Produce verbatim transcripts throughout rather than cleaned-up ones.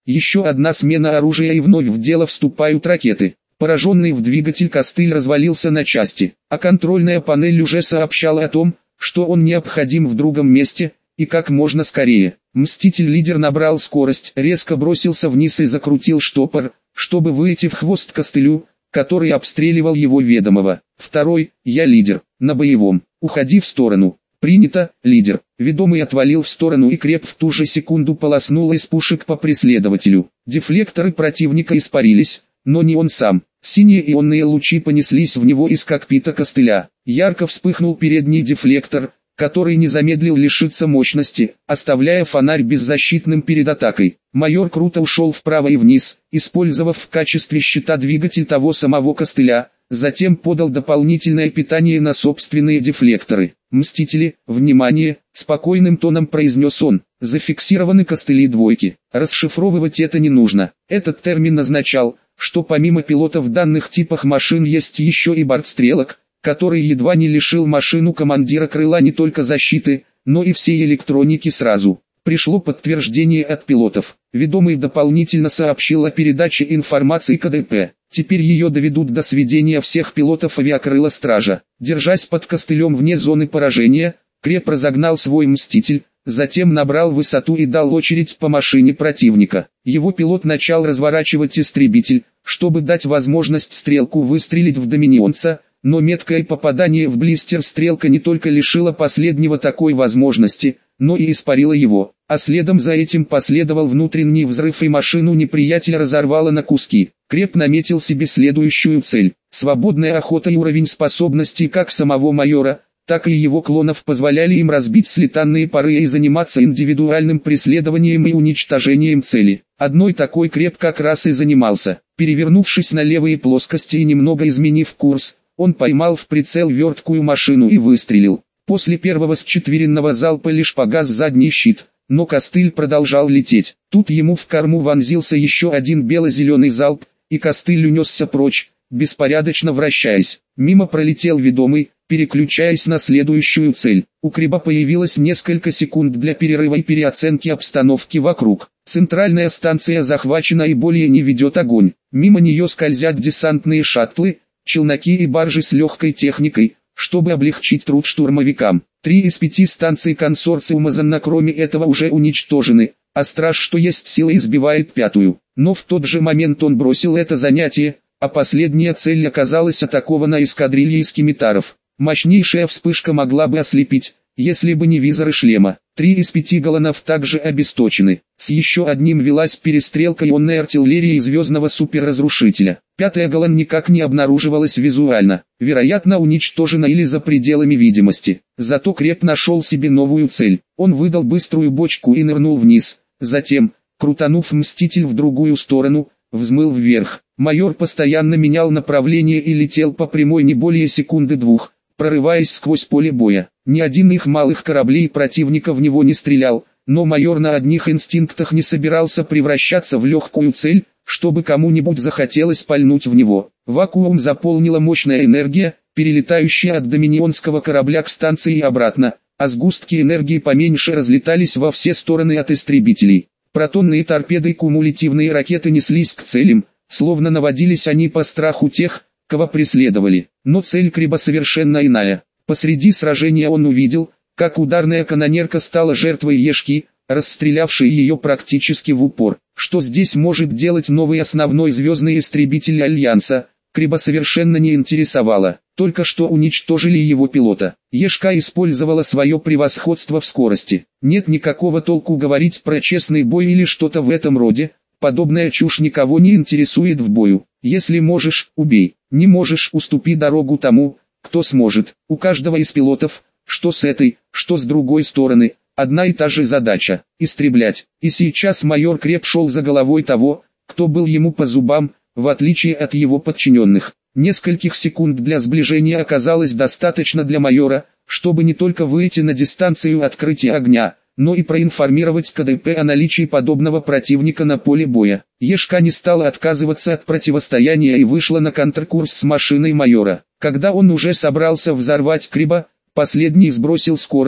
Еще одна смена оружия и вновь в дело вступают ракеты. Пораженный в двигатель костыль развалился на части, а контрольная панель уже сообщала о том, что он необходим в другом месте, и как можно скорее. Мститель-лидер набрал скорость, резко бросился вниз и закрутил штопор, чтобы выйти в хвост костылю, который обстреливал его ведомого. Второй, я лидер, на боевом, уходи в сторону. Принято, лидер. Ведомый отвалил в сторону и креп в ту же секунду полоснул из пушек по преследователю. Дефлекторы противника испарились, но не он сам. Синие ионные лучи понеслись в него из кокпита костыля. Ярко вспыхнул передний дефлектор, который не замедлил лишиться мощности, оставляя фонарь беззащитным перед атакой. Майор круто ушел вправо и вниз, использовав в качестве щита двигатель того самого костыля, затем подал дополнительное питание на собственные дефлекторы. «Мстители, внимание!» – спокойным тоном произнес он. «Зафиксированы костыли двойки. Расшифровывать это не нужно». Этот термин означал, что помимо пилотов в данных типах машин есть еще и бортстрелок, который едва не лишил машину командира крыла не только защиты, но и всей электроники сразу. Пришло подтверждение от пилотов. Ведомый дополнительно сообщил о передаче информации ка дэ пэ. Теперь ее доведут до сведения всех пилотов авиакрыла Стража. Держась под костылем вне зоны поражения, Креп разогнал свой «Мститель», затем набрал высоту и дал очередь по машине противника. Его пилот начал разворачивать истребитель, чтобы дать возможность стрелку выстрелить в доминионца, но меткое попадание в блистер стрелка не только лишила последнего такой возможности, но и испарила его, а следом за этим последовал внутренний взрыв и машину неприятеля разорвало на куски. Креп наметил себе следующую цель. Свободная охота и уровень способностей как самого майора, так и его клонов позволяли им разбить слитанные пары и заниматься индивидуальным преследованием и уничтожением цели. Одной такой Креп как раз и занимался. Перевернувшись на левые плоскости и немного изменив курс, он поймал в прицел верткую машину и выстрелил. После первого счетверенного залпа лишь погас задний щит, но костыль продолжал лететь. Тут ему в корму вонзился еще один бело-зеленый залп, и костыль унесся прочь, беспорядочно вращаясь. Мимо пролетел ведомый, переключаясь на следующую цель. У Креба появилось несколько секунд для перерыва и переоценки обстановки вокруг. Центральная станция захвачена и более не ведет огонь. Мимо нее скользят десантные шаттлы, челноки и баржи с легкой техникой, чтобы облегчить труд штурмовикам. Три из пяти станций консорциума Занна кроме этого уже уничтожены, а страж что есть силы избивает пятую. Но в тот же момент он бросил это занятие, а последняя цель оказалась атакована эскадрильей скимитаров. Мощнейшая вспышка могла бы ослепить, если бы не визоры шлема. Три из пяти галлонов также обесточены. С еще одним велась перестрелка ионной артиллерии и звездного суперразрушителя. Пятая галлон никак не обнаруживалась визуально, вероятно уничтожена или за пределами видимости. Зато Креп нашел себе новую цель. Он выдал быструю бочку и нырнул вниз. Затем, крутанув Мститель в другую сторону, взмыл вверх. Майор постоянно менял направление и летел по прямой не более секунды двух, прорываясь сквозь поле боя. Ни один их малых кораблей противника в него не стрелял, но майор на одних инстинктах не собирался превращаться в легкую цель, чтобы кому-нибудь захотелось пальнуть в него. Вакуум заполнила мощная энергия, перелетающая от доминионского корабля к станции и обратно, а сгустки энергии поменьше разлетались во все стороны от истребителей. Протонные торпеды и кумулятивные ракеты неслись к целям, словно наводились они по страху тех, кого преследовали. Но цель Креба совершенно иная. Посреди сражения он увидел, как ударная канонерка стала жертвой Ешки, расстрелявшей ее практически в упор. Что здесь может делать новый основной звездный истребитель Альянса, Креба совершенно не интересовало. Только что уничтожили его пилота. Ешка использовала свое превосходство в скорости. Нет никакого толку говорить про честный бой или что-то в этом роде. Подобная чушь никого не интересует в бою. Если можешь, убей. Не можешь, уступи дорогу тому, кто сможет. У каждого из пилотов, что с этой, что с другой стороны, одна и та же задача – истреблять. И сейчас майор Креп шел за головой того, кто был ему по зубам, в отличие от его подчиненных. Нескольких секунд для сближения оказалось достаточно для майора, чтобы не только выйти на дистанцию открытия огня, но и проинформировать ка дэ пэ о наличии подобного противника на поле боя. Ешка не стала отказываться от противостояния и вышла на контркурс с машиной майора. Когда он уже собрался взорвать Креба, последний сбросил скорость,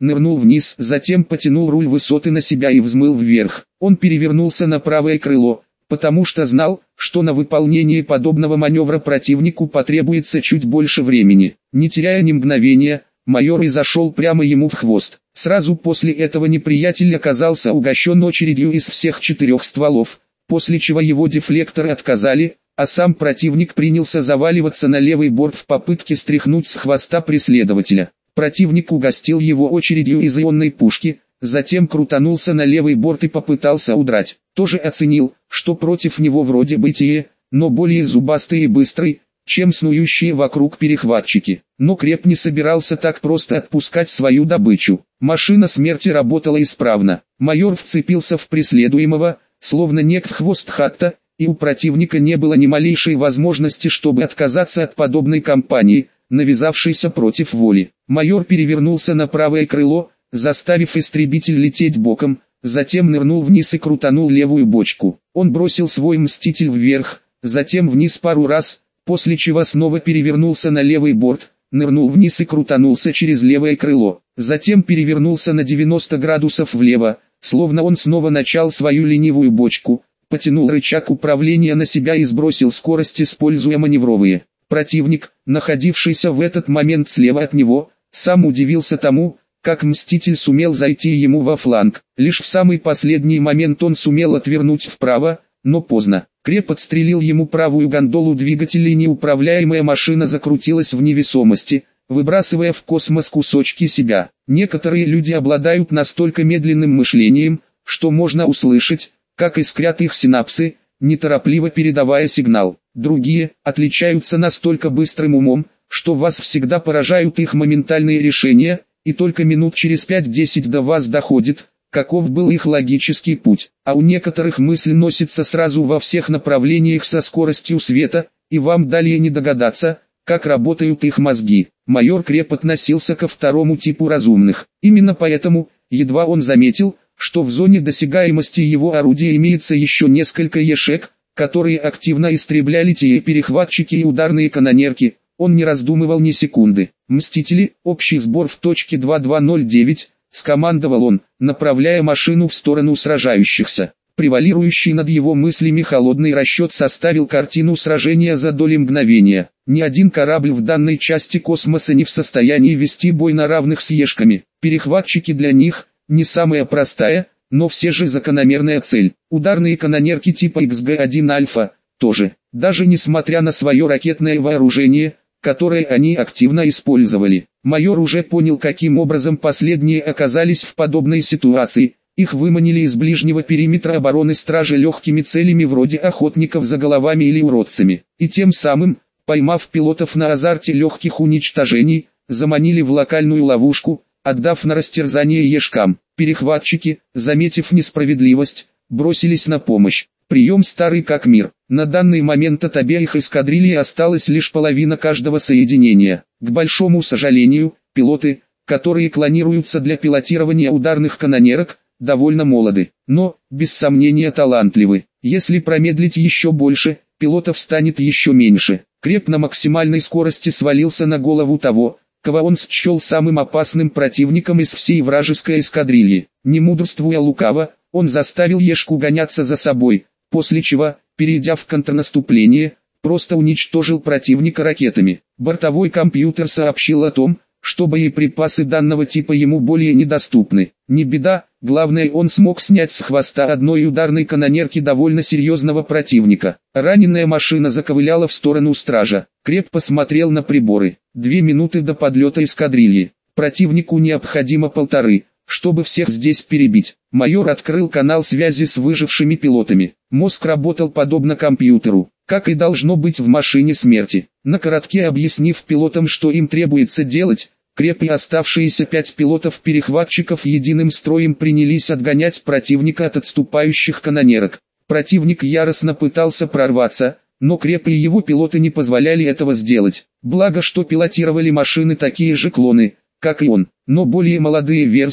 нырнул вниз, затем потянул руль высоты на себя и взмыл вверх. Он перевернулся на правое крыло, потому что знал, что на выполнение подобного маневра противнику потребуется чуть больше времени. Не теряя ни мгновения, майор и зашел прямо ему в хвост. Сразу после этого неприятель оказался угощен очередью из всех четырех стволов, после чего его дефлекторы отказали, а сам противник принялся заваливаться на левый борт в попытке стряхнуть с хвоста преследователя. Противник угостил его очередью из ионной пушки, затем крутанулся на левый борт и попытался удрать. Тоже оценил, что против него вроде бы те, но более зубастый и быстрый, чем снующие вокруг перехватчики. Но Креп не собирался так просто отпускать свою добычу. Машина смерти работала исправно. Майор вцепился в преследуемого, словно нек в хвост хатта, и у противника не было ни малейшей возможности, чтобы отказаться от подобной кампании, навязавшейся против воли. Майор перевернулся на правое крыло, заставив истребитель лететь боком, затем нырнул вниз и крутанул левую бочку. Он бросил свой мститель вверх, затем вниз пару раз, после чего снова перевернулся на левый борт, нырнул вниз и крутанулся через левое крыло. Затем перевернулся на девяносто градусов влево, словно он снова начал свою ленивую бочку, потянул рычаг управления на себя и сбросил скорость, используя маневровые. Противник, находившийся в этот момент слева от него, сам удивился тому, как Мститель сумел зайти ему во фланг. Лишь в самый последний момент он сумел отвернуть вправо, но поздно. Креп отстрелил ему правую гондолу двигателя, и неуправляемая машина закрутилась в невесомости, выбрасывая в космос кусочки себя. Некоторые люди обладают настолько медленным мышлением, что можно услышать, как искрят их синапсы, неторопливо передавая сигнал. Другие отличаются настолько быстрым умом, что вас всегда поражают их моментальные решения, и только минут через пять-десять до вас доходит, каков был их логический путь. А у некоторых мысль носится сразу во всех направлениях со скоростью света, и вам далее не догадаться, как работают их мозги. Майор Креп относился ко второму типу разумных. Именно поэтому, едва он заметил, что в зоне досягаемости его орудия имеется еще несколько ешек, которые активно истребляли те перехватчики и ударные канонерки, он не раздумывал ни секунды. «Мстители, общий сбор в точке два два ноль девять», скомандовал он, направляя машину в сторону сражающихся. Превалирующий над его мыслями холодный расчет составил картину сражения за доли мгновения. Ни один корабль в данной части космоса не в состоянии вести бой на равных с ешками. Перехватчики для них – не самая простая, но все же закономерная цель. Ударные канонерки типа икс джи один Альфа – тоже. Даже несмотря на свое ракетное вооружение, которое они активно использовали. Майор уже понял, каким образом последние оказались в подобной ситуации. Их выманили из ближнего периметра обороны стражи легкими целями вроде охотников за головами или уродцами. И тем самым, поймав пилотов на азарте легких уничтожений, заманили в локальную ловушку, отдав на растерзание ешкам. Перехватчики, заметив несправедливость, бросились на помощь. Прием старый как мир. На данный момент от обеих эскадрилий осталась лишь половина каждого соединения. К большому сожалению, пилоты, которые клонируются для пилотирования ударных канонерок, довольно молоды, но, без сомнения, талантливы. Если промедлить еще больше, пилотов станет еще меньше. Креп на максимальной скорости свалился на голову того, кого он счел самым опасным противником из всей вражеской эскадрильи. Не мудрствуя лукаво, он заставил ешку гоняться за собой, после чего, перейдя в контрнаступление, просто уничтожил противника ракетами. Бортовой компьютер сообщил о том, что боеприпасы данного типа ему более недоступны. Не беда, главное, он смог снять с хвоста одной ударной канонерки довольно серьезного противника. Раненая машина заковыляла в сторону стража. Креп посмотрел на приборы. Две минуты до подлета эскадрильи. Противнику необходимо полторы, чтобы всех здесь перебить. Майор открыл канал связи с выжившими пилотами. Мозг работал подобно компьютеру, как и должно быть в машине смерти. На коротке объяснив пилотам, что им требуется делать, Креп и оставшиеся пять пилотов-перехватчиков единым строем принялись отгонять противника от отступающих канонерок. Противник яростно пытался прорваться, но Креп и его пилоты не позволяли этого сделать. Благо, что пилотировали машины такие же клоны, как и он, но более молодые версии,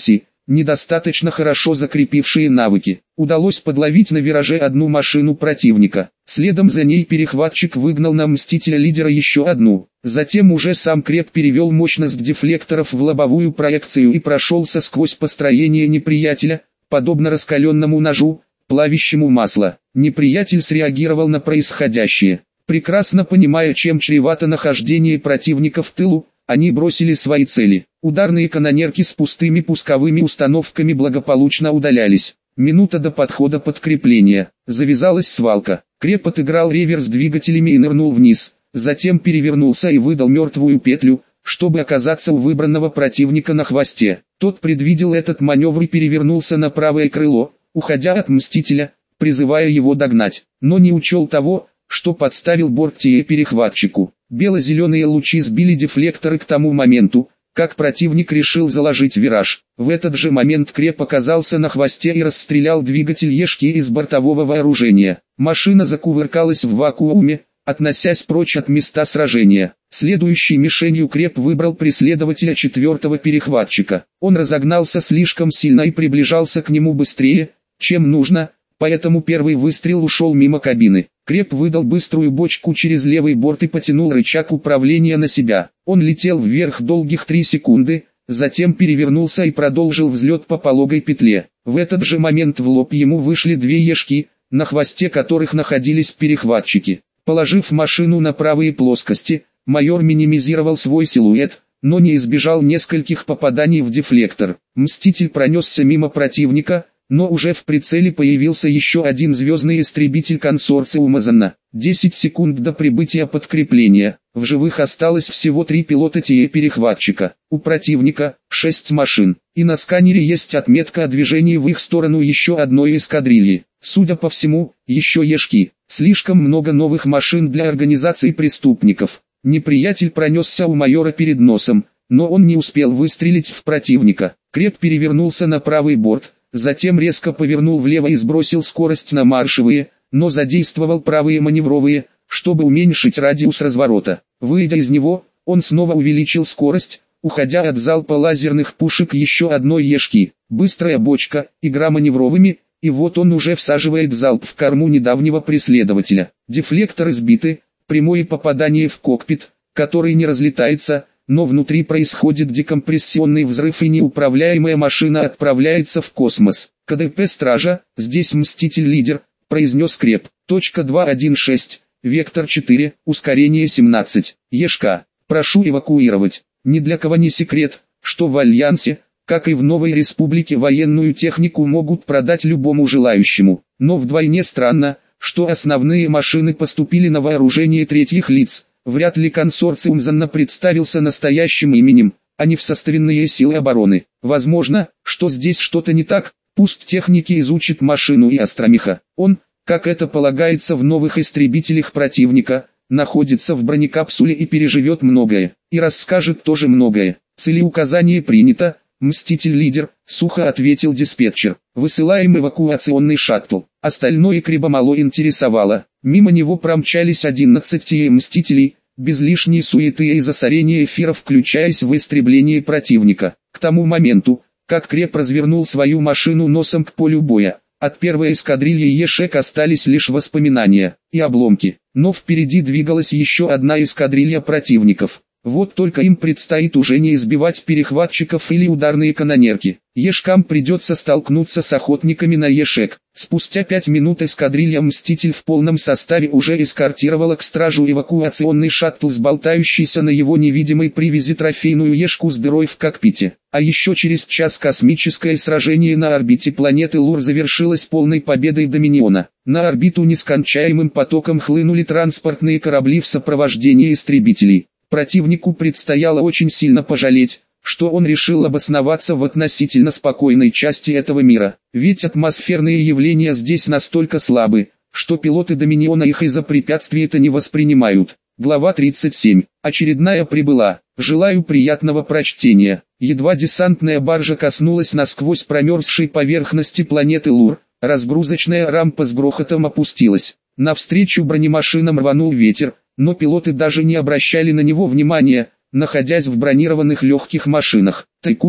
недостаточно хорошо закрепившие навыки. Удалось подловить на вираже одну машину противника. Следом за ней перехватчик выгнал на Мстителя-лидера еще одну. Затем уже сам Креп перевел мощность дефлекторов в лобовую проекцию и прошелся сквозь построение неприятеля, подобно раскаленному ножу, плавящему масло. Неприятель среагировал на происходящее. Прекрасно понимая, чем чревато нахождение противника в тылу, они бросили свои цели. Ударные канонерки с пустыми пусковыми установками благополучно удалялись. Минута до подхода подкрепления. Завязалась свалка. Креп отыграл реверс двигателями и нырнул вниз. Затем перевернулся и выдал мертвую петлю, чтобы оказаться у выбранного противника на хвосте. Тот предвидел этот маневр и перевернулся на правое крыло, уходя от Мстителя, призывая его догнать. Но не учел того, что подставил борт перехватчику. Бело-зеленые лучи сбили дефлекторы к тому моменту, как противник решил заложить вираж. В этот же момент Креп оказался на хвосте и расстрелял двигатель Ешки из бортового вооружения. Машина закувыркалась в вакууме, относясь прочь от места сражения. Следующей мишенью Креп выбрал преследователя четвертого перехватчика. Он разогнался слишком сильно и приближался к нему быстрее, чем нужно, поэтому первый выстрел ушел мимо кабины. Креп выдал быструю бочку через левый борт и потянул рычаг управления на себя. Он летел вверх долгих три секунды, затем перевернулся и продолжил взлет по пологой петле. В этот же момент в лоб ему вышли две Ешки, на хвосте которых находились перехватчики. Положив машину на правые плоскости, майор минимизировал свой силуэт, но не избежал нескольких попаданий в дефлектор. Мститель пронесся мимо противника, но уже в прицеле появился еще один звездный истребитель консорциума Занна. десять секунд до прибытия подкрепления. В живых осталось всего три пилота перехватчика. У противника шесть машин. И на сканере есть отметка о движении в их сторону еще одной эскадрильи. Судя по всему, еще Ешки. Слишком много новых машин для организации преступников. Неприятель пронесся у майора перед носом, но он не успел выстрелить в противника. Креп перевернулся на правый борт, затем резко повернул влево и сбросил скорость на маршевые, но задействовал правые маневровые, чтобы уменьшить радиус разворота. Выйдя из него, он снова увеличил скорость, уходя от залпа лазерных пушек еще одной Ешки. Быстрая бочка, игра маневровыми, и вот он уже всаживает залп в корму недавнего преследователя. Дефлекторы сбиты, прямое попадание в кокпит, который не разлетается, но внутри происходит декомпрессионный взрыв и неуправляемая машина отправляется в космос. КДП «Стража», здесь Мститель-лидер, произнес Креп. Точка два один шесть, вектор четыре, ускорение семнадцать. Ешка, прошу эвакуировать. Ни для кого не секрет, что в Альянсе, как и в Новой Республике, военную технику могут продать любому желающему. Но вдвойне странно, что основные машины поступили на вооружение третьих лиц. Вряд ли консорциум Занна представился настоящим именем, а не в составные силы обороны. Возможно, что здесь что-то не так, пусть техники изучит машину и Астромеха. Он, как это полагается в новых истребителях противника, находится в бронекапсуле и переживет многое, и расскажет тоже многое. Целеуказание принято, Мститель-лидер, сухо ответил диспетчер. Высылаем эвакуационный шаттл. Остальное Креба мало интересовало. Мимо него промчались одиннадцать Мстителей, без лишней суеты и засорения эфира, включаясь в истребление противника. К тому моменту, как Креп развернул свою машину носом к полю боя, от первой эскадрильи Ешек остались лишь воспоминания и обломки. Но впереди двигалась еще одна эскадрилья противников. Вот только им предстоит уже не избивать перехватчиков или ударные канонерки. Ешкам придется столкнуться с охотниками на Ешек. Спустя пять минут эскадрилья «Мститель» в полном составе уже эскортировала к стражу эвакуационный шаттл с болтающейся на его невидимой привязи трофейную Ешку с дырой в кокпите. А еще через час космическое сражение на орбите планеты Лур завершилось полной победой Доминиона. На орбиту нескончаемым потоком хлынули транспортные корабли в сопровождении истребителей. Противнику предстояло очень сильно пожалеть, что он решил обосноваться в относительно спокойной части этого мира. Ведь атмосферные явления здесь настолько слабы, что пилоты Доминиона их из-за препятствий-то не воспринимают. Глава тридцать семь. Очередная прибыла. Желаю приятного прочтения. Едва десантная баржа коснулась насквозь промерзшей поверхности планеты Лур, разгрузочная рампа с грохотом опустилась. Навстречу бронемашинам рванул ветер, но пилоты даже не обращали на него внимания, находясь в бронированных легких машинах. Тайкус,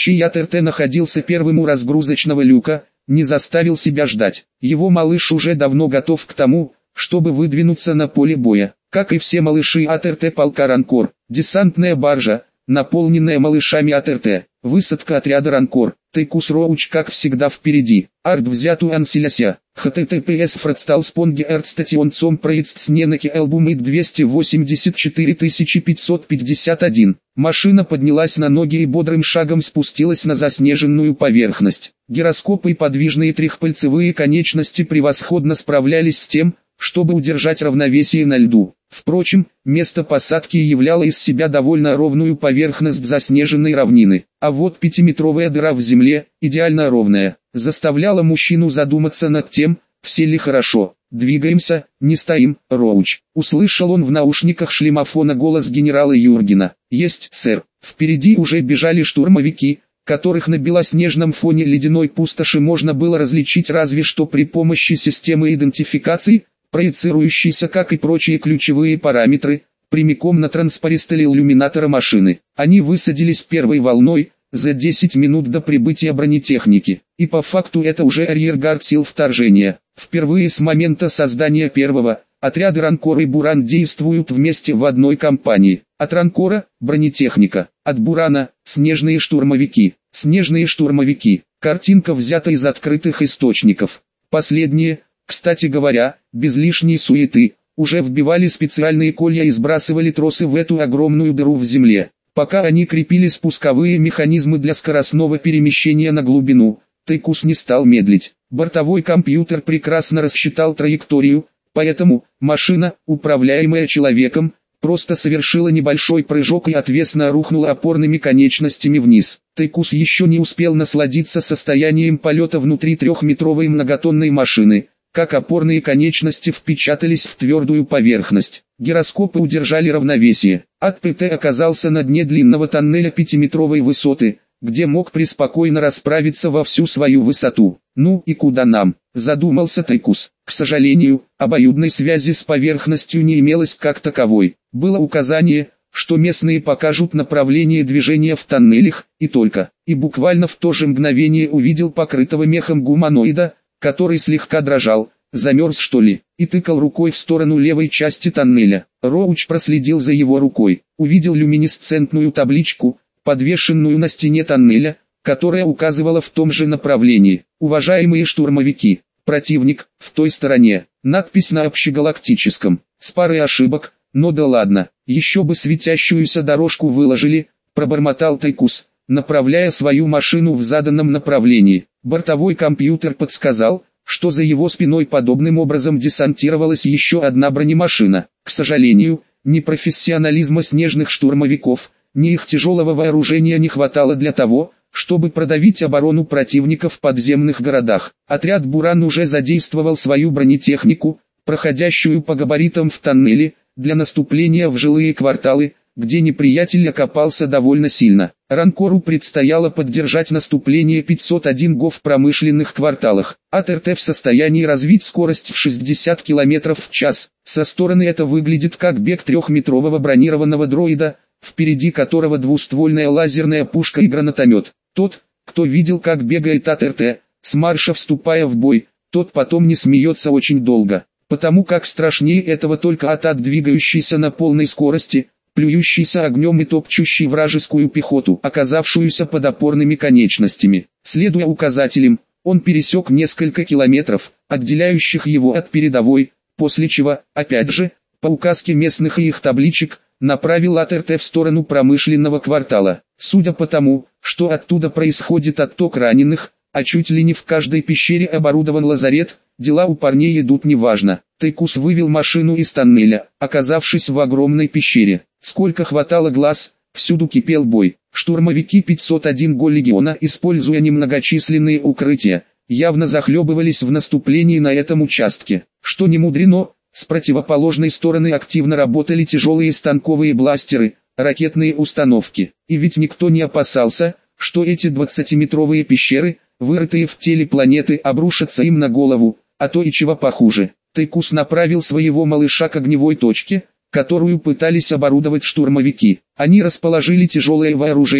чей АТРТ находился первым у разгрузочного люка, не заставил себя ждать. Его малыш уже давно готов к тому, чтобы выдвинуться на поле боя. Как и все малыши АТРТ полка «Ранкор», десантная баржа, наполненная малышами АТРТ, высадка отряда «Ранкор», Тайкус Роуч как всегда впереди, арт взят у Анселяся, https фрадсталспонги эртстатион цом проецт сненаки элбумит двести восемьдесят четыре тысячи пятьсот пятьдесят один. Машина поднялась на ноги и бодрым шагом спустилась на заснеженную поверхность. Гироскопы и подвижные трехпальцевые конечности превосходно справлялись с тем, чтобы удержать равновесие на льду. Впрочем, место посадки являло из себя довольно ровную поверхность заснеженной равнины, а вот пятиметровая дыра в земле, идеально ровная, заставляла мужчину задуматься над тем, все ли хорошо. «Двигаемся, не стоим, Роуч», — услышал он в наушниках шлемофона голос генерала Юргена. «Есть, сэр». Впереди уже бежали штурмовики, которых на белоснежном фоне ледяной пустоши можно было различить разве что при помощи системы идентификации, проецирующейся, как и прочие ключевые параметры, прямиком на транспаристоле иллюминатора машины. Они высадились первой волной, за десять минут до прибытия бронетехники, и по факту это уже арьергард сил вторжения. Впервые с момента создания первого, отряды «Ранкор» и «Буран» действуют вместе в одной компании. От «Ранкора» – бронетехника, от «Бурана» – снежные штурмовики. Снежные штурмовики. Картинка взята из открытых источников. Последние, кстати говоря, без лишней суеты, уже вбивали специальные колья и сбрасывали тросы в эту огромную дыру в земле. Пока они крепили спусковые механизмы для скоростного перемещения на глубину, Тайкус не стал медлить. Бортовой компьютер прекрасно рассчитал траекторию, поэтому машина, управляемая человеком, просто совершила небольшой прыжок и отвесно рухнула опорными конечностями вниз. Тайкус еще не успел насладиться состоянием полета внутри трехметровой многотонной машины, как опорные конечности впечатались в твердую поверхность. Гироскопы удержали равновесие. АТ-ПТ оказался на дне длинного тоннеля пятиметровой высоты, где мог преспокойно расправиться во всю свою высоту. «Ну и куда нам?» – задумался Тайкус. К сожалению, обоюдной связи с поверхностью не имелось как таковой. Было указание, что местные покажут направление движения в тоннелях, и только. И буквально в то же мгновение увидел покрытого мехом гуманоида, который слегка дрожал, замерз что ли, и тыкал рукой в сторону левой части тоннеля. Роуч проследил за его рукой, увидел люминесцентную табличку, подвешенную на стене тоннеля, которая указывала в том же направлении. «Уважаемые штурмовики, противник, в той стороне». Надпись на общегалактическом, с парой ошибок, но да ладно, еще бы светящуюся дорожку выложили, пробормотал Тайкус, направляя свою машину в заданном направлении. Бортовой компьютер подсказал, что за его спиной подобным образом десантировалась еще одна бронемашина. К сожалению, ни профессионализма снежных штурмовиков, ни их тяжелого вооружения не хватало для того, чтобы продавить оборону противника в подземных городах. Отряд «Буран» уже задействовал свою бронетехнику, проходящую по габаритам в тоннеле, для наступления в жилые кварталы, где неприятель окопался довольно сильно. «Ранкору» предстояло поддержать наступление пятьсот один ГО в промышленных кварталах. АТРТ в состоянии развить скорость в шестьдесят километров в час. Со стороны это выглядит как бег трехметрового бронированного дроида, впереди которого двуствольная лазерная пушка и гранатомет. Тот, кто видел, как бегает АТРТ, с марша вступая в бой, тот потом не смеется очень долго, потому как страшнее этого только атак, двигающийся на полной скорости, плюющийся огнем и топчущий вражескую пехоту, оказавшуюся под опорными конечностями. Следуя указателям, он пересек несколько километров, отделяющих его от передовой, после чего, опять же, по указке местных и их табличек, направил АТРТ в сторону промышленного квартала. Судя по тому, что оттуда происходит отток раненых, а чуть ли не в каждой пещере оборудован лазарет, дела у парней идут неважно. Тайкус вывел машину из тоннеля, оказавшись в огромной пещере. Сколько хватало глаз, всюду кипел бой. Штурмовики пятьсот один ГО легиона, используя немногочисленные укрытия, явно захлебывались в наступлении на этом участке. Что не мудрено, с противоположной стороны активно работали тяжелые станковые бластеры, ракетные установки. И ведь никто не опасался, что эти двадцатиметровые пещеры, вырытые в теле планеты, обрушатся им на голову, а то и чего похуже. Тайкус направил своего малыша к огневой точке, которую пытались оборудовать штурмовики. Они расположили тяжелое вооружение,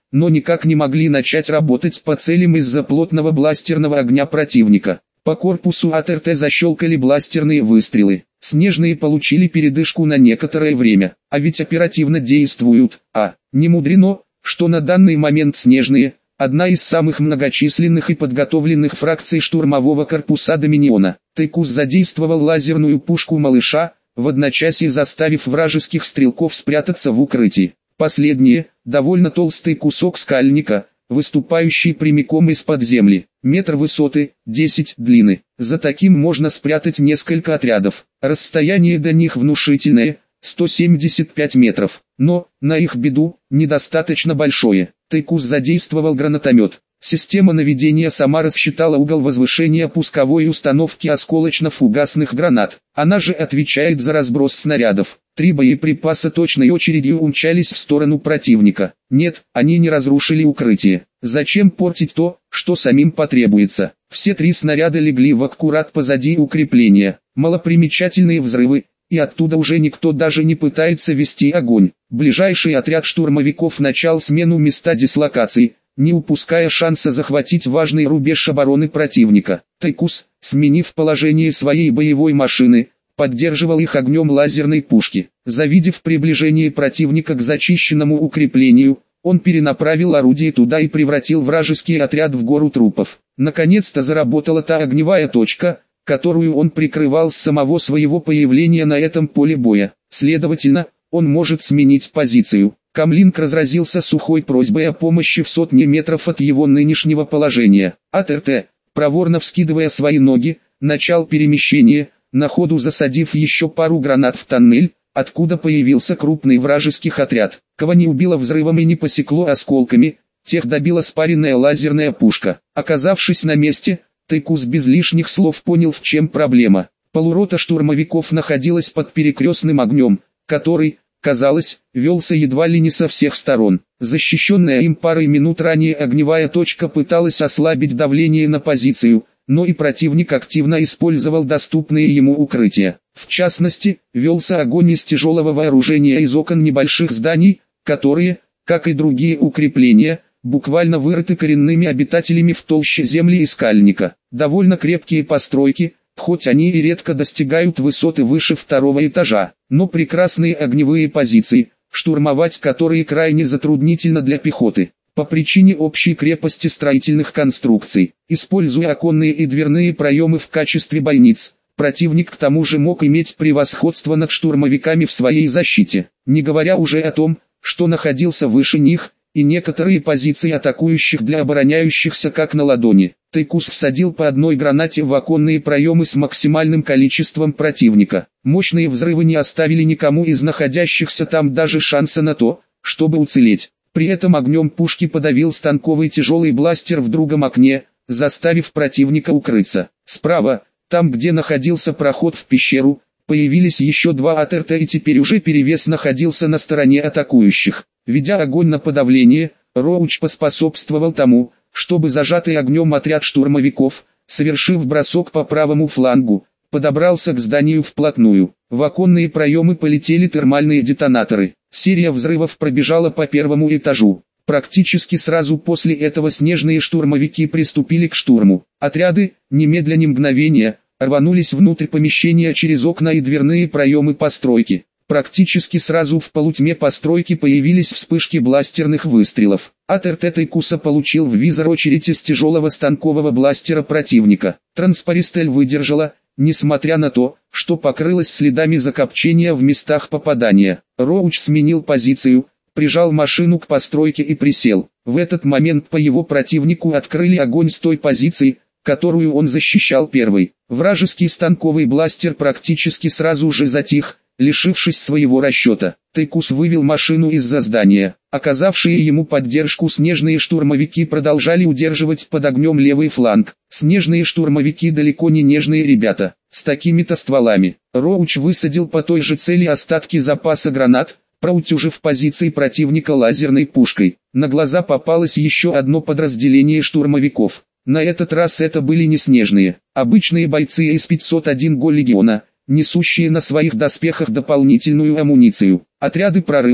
но никак не могли начать работать по целям из-за плотного бластерного огня противника. По корпусу АТ-РТ защелкали бластерные выстрелы. Снежные получили передышку на некоторое время, а ведь оперативно действуют, а не мудрено, что на данный момент Снежные – одна из самых многочисленных и подготовленных фракций штурмового корпуса Доминиона. Тайкус задействовал лазерную пушку «Малыша», в одночасье заставив вражеских стрелков спрятаться в укрытии. Последние – довольно толстый кусок скальника, выступающий прямиком из-под земли, метр высоты, десять длины. За таким можно спрятать несколько отрядов. Расстояние до них внушительное – сто семьдесят пять метров, но, на их беду, недостаточно большое. Тайкус задействовал гранатомет. Система наведения сама рассчитала угол возвышения пусковой установки осколочно-фугасных гранат. Она же отвечает за разброс снарядов. Три боеприпаса точной очередью умчались в сторону противника. Нет, они не разрушили укрытие. Зачем портить то, что самим потребуется? Все три снаряда легли в аккурат позади укрепления. Малопримечательные взрывы, и оттуда уже никто даже не пытается вести огонь. Ближайший отряд штурмовиков начал смену места дислокации, не упуская шанса захватить важный рубеж обороны противника. Тайкус, сменив положение своей боевой машины, поддерживал их огнем лазерной пушки. Завидев приближение противника к зачищенному укреплению, он перенаправил орудие туда и превратил вражеский отряд в гору трупов. Наконец-то заработала та огневая точка, которую он прикрывал с самого своего появления на этом поле боя. Следовательно, он может сменить позицию. Камлинг разразился сухой просьбой о помощи в сотне метров от его нынешнего положения. АТ-РТ, проворно вскидывая свои ноги, начал перемещение, на ходу засадив еще пару гранат в тоннель, откуда появился крупный вражеский отряд. Кого не убило взрывом и не посекло осколками, тех добила спаренная лазерная пушка. Оказавшись на месте, Тайкус без лишних слов понял, в чем проблема. Полурота штурмовиков находилась под перекрестным огнем, который, казалось, велся едва ли не со всех сторон. Защищенная им парой минут ранее огневая точка пыталась ослабить давление на позицию, но и противник активно использовал доступные ему укрытия. В частности, велся огонь из тяжелого вооружения из окон небольших зданий, которые, как и другие укрепления, буквально вырыты коренными обитателями в толще земли и скальника. Довольно крепкие постройки, хоть они и редко достигают высоты выше второго этажа, но прекрасные огневые позиции, штурмовать которые крайне затруднительно для пехоты, по причине общей крепости строительных конструкций. Используя оконные и дверные проемы в качестве бойниц, противник к тому же мог иметь превосходство над штурмовиками в своей защите, не говоря уже о том, что находился выше них, и некоторые позиции атакующих для обороняющихся как на ладони. Тайкус всадил по одной гранате в оконные проемы с максимальным количеством противника. Мощные взрывы не оставили никому из находящихся там даже шанса на то, чтобы уцелеть. При этом огнем пушки подавил станковый тяжелый бластер в другом окне, заставив противника укрыться. Справа, там где находился проход в пещеру, появились еще два АТ-РТ, и теперь уже перевес находился на стороне атакующих. Ведя огонь на подавление, Роуч поспособствовал тому, чтобы зажатый огнем отряд штурмовиков, совершив бросок по правому флангу, подобрался к зданию вплотную. В оконные проемы полетели термальные детонаторы. Серия взрывов пробежала по первому этажу. Практически сразу после этого снежные штурмовики приступили к штурму. Отряды, немедля ни мгновения, рванулись внутрь помещения через окна и дверные проемы постройки. Практически сразу в полутьме постройки появились вспышки бластерных выстрелов. АТ-РТ Тайкуса получил в визор очередь из тяжелого станкового бластера противника. Транспаристель выдержала, несмотря на то, что покрылась следами закопчения в местах попадания. Роуч сменил позицию, прижал машину к постройке и присел. В этот момент по его противнику открыли огонь с той позиции, которую он защищал первый. Вражеский станковый бластер практически сразу же затих, лишившись своего расчета. Тайкус вывел машину из-за здания. Оказавшие ему поддержку снежные штурмовики продолжали удерживать под огнем левый фланг. Снежные штурмовики далеко не нежные ребята. С такими-то стволами. Роуч высадил по той же цели остатки запаса гранат, проутюжив позиции противника лазерной пушкой. На глаза попалось еще одно подразделение штурмовиков. На этот раз это были не снежные, обычные бойцы из пятьсот один го легиона, несущие на своих доспехах дополнительную амуницию. Отряды прорыва,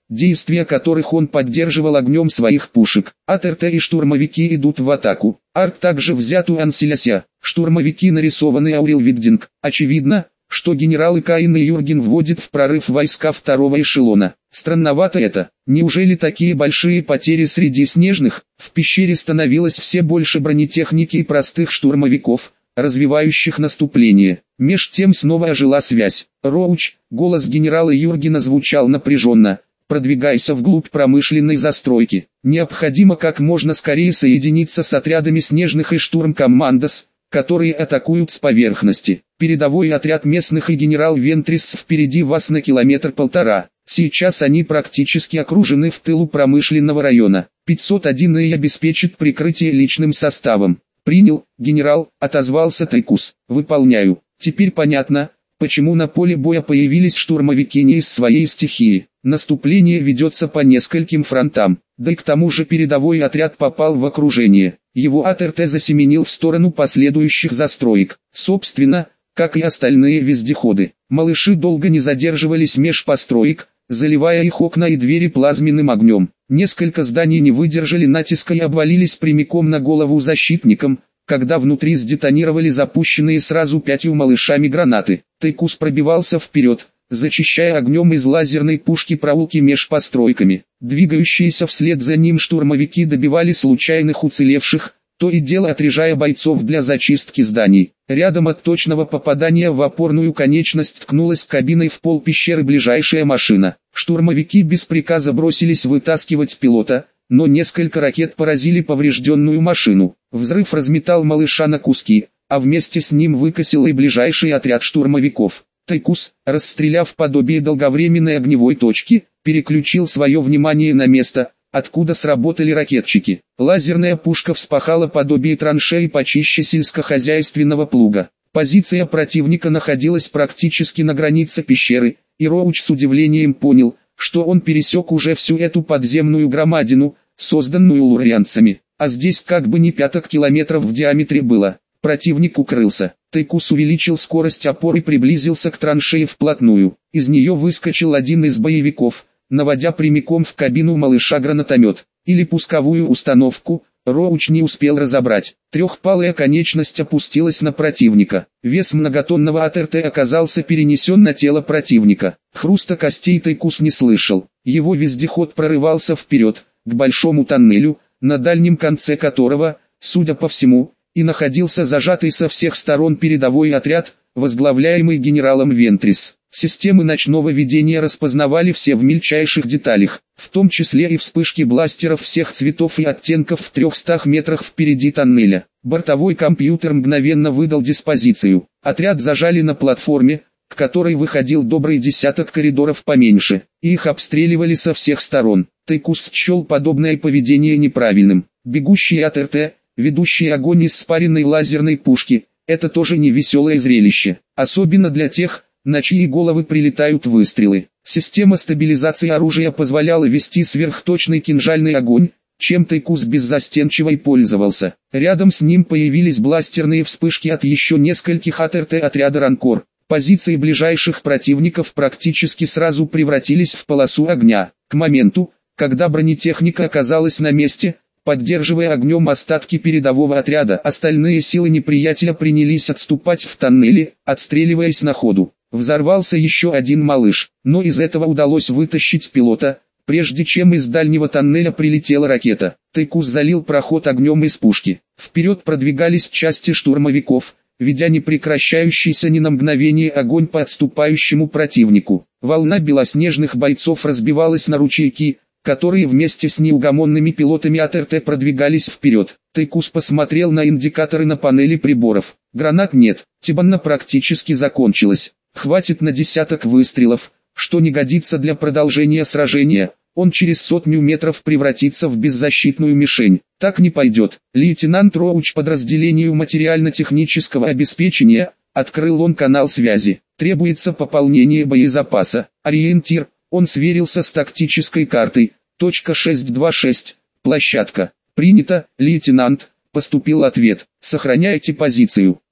действия которых он поддерживал огнем своих пушек. АТРТ и штурмовики идут в атаку. Арк также взят у Анселяся. Штурмовики нарисованы Аурил Виддинг. Очевидно, что генералы Каин и Юрген вводят в прорыв войска второго эшелона. Странновато это. Неужели такие большие потери среди снежных? В пещере становилось все больше бронетехники и простых штурмовиков, развивающих наступление. Меж тем снова ожила связь. «Роуч», голос генерала Юргена звучал напряженно, «продвигайся вглубь промышленной застройки. Необходимо как можно скорее соединиться с отрядами снежных и штурм-командос, которые атакуют с поверхности. Передовой отряд местных и генерал Вентрис впереди вас на километр-полтора. Сейчас они практически окружены в тылу промышленного района. пятьсот один И обеспечит прикрытие личным составом». «Принял, генерал», — отозвался Тайкус. «Выполняю». Теперь понятно, почему на поле боя появились штурмовики не из своей стихии. Наступление ведется по нескольким фронтам, да и к тому же передовой отряд попал в окружение. Его АТРТ засеменил в сторону последующих застроек. Собственно, как и остальные вездеходы. Малыши долго не задерживались меж построек, заливая их окна и двери плазменным огнем. Несколько зданий не выдержали натиска и обвалились прямиком на голову защитникам, когда внутри сдетонировали запущенные сразу пятью малышами гранаты. Тайкус пробивался вперед, зачищая огнем из лазерной пушки проулки меж постройками. Двигающиеся вслед за ним штурмовики добивали случайных уцелевших, то и дело отряжая бойцов для зачистки зданий. Рядом от точного попадания в опорную конечность ткнулась кабиной в пол пещеры ближайшая машина. Штурмовики без приказа бросились вытаскивать пилота, но несколько ракет поразили поврежденную машину. Взрыв разметал малыша на куски, а вместе с ним выкосил и ближайший отряд штурмовиков. Тайкус, расстреляв подобие долговременной огневой точки, переключил свое внимание на место, откуда сработали ракетчики. Лазерная пушка вспахала подобие траншеи почище сельскохозяйственного плуга. Позиция противника находилась практически на границе пещеры, и Роуч с удивлением понял, что он пересек уже всю эту подземную громадину, созданную лурианцами, а здесь как бы не пяток километров в диаметре было. Противник укрылся. Тайкус увеличил скорость опоры и приблизился к траншее вплотную. Из нее выскочил один из боевиков, наводя прямиком в кабину малыша гранатомет, или пусковую установку. Роуч не успел разобрать. Трехпалая конечность опустилась на противника. Вес многотонного АТРТ оказался перенесен на тело противника. Хруста костей Тайкус не слышал. Его вездеход прорывался вперед, к большому тоннелю, на дальнем конце которого, судя по всему, и находился зажатый со всех сторон передовой отряд, возглавляемый генералом Вентрис. Системы ночного видения распознавали все в мельчайших деталях, в том числе и вспышки бластеров всех цветов и оттенков в трехстах метрах впереди тоннеля. Бортовой компьютер мгновенно выдал диспозицию. Отряд зажали на платформе, к которой выходил добрый десяток коридоров поменьше, и их обстреливали со всех сторон. Тайкус счел подобное поведение неправильным. Бегущие АТРТ, ведущие огонь из спаренной лазерной пушки, это тоже не веселое зрелище, особенно для тех, на чьи головы прилетают выстрелы. Система стабилизации оружия позволяла вести сверхточный кинжальный огонь, чем Тайкус беззастенчиво и пользовался. Рядом с ним появились бластерные вспышки от еще нескольких АТРТ отряда «Ранкор». Позиции ближайших противников практически сразу превратились в полосу огня. К моменту, когда бронетехника оказалась на месте, поддерживая огнем остатки передового отряда, остальные силы неприятеля принялись отступать в тоннели, отстреливаясь на ходу. Взорвался еще один малыш, но из этого удалось вытащить пилота, прежде чем из дальнего тоннеля прилетела ракета. Тайкус залил проход огнем из пушки. Вперед продвигались части штурмовиков, ведя непрекращающийся ни на мгновение огонь по отступающему противнику. Волна белоснежных бойцов разбивалась на ручейки, которые вместе с неугомонными пилотами АТРТ продвигались вперед. Тайкус посмотрел на индикаторы на панели приборов. Гранат нет, Тибанна практически закончилась. Хватит на десяток выстрелов, что не годится для продолжения сражения. Он через сотню метров превратится в беззащитную мишень. Так не пойдет. Лейтенант Роуч подразделению материально-технического обеспечения, открыл он канал связи. Требуется пополнение боезапаса. Ориентир. Он сверился с тактической картой. Точка шестьсот двадцать шесть. Площадка. Принято, лейтенант. Поступил ответ. Сохраняйте позицию.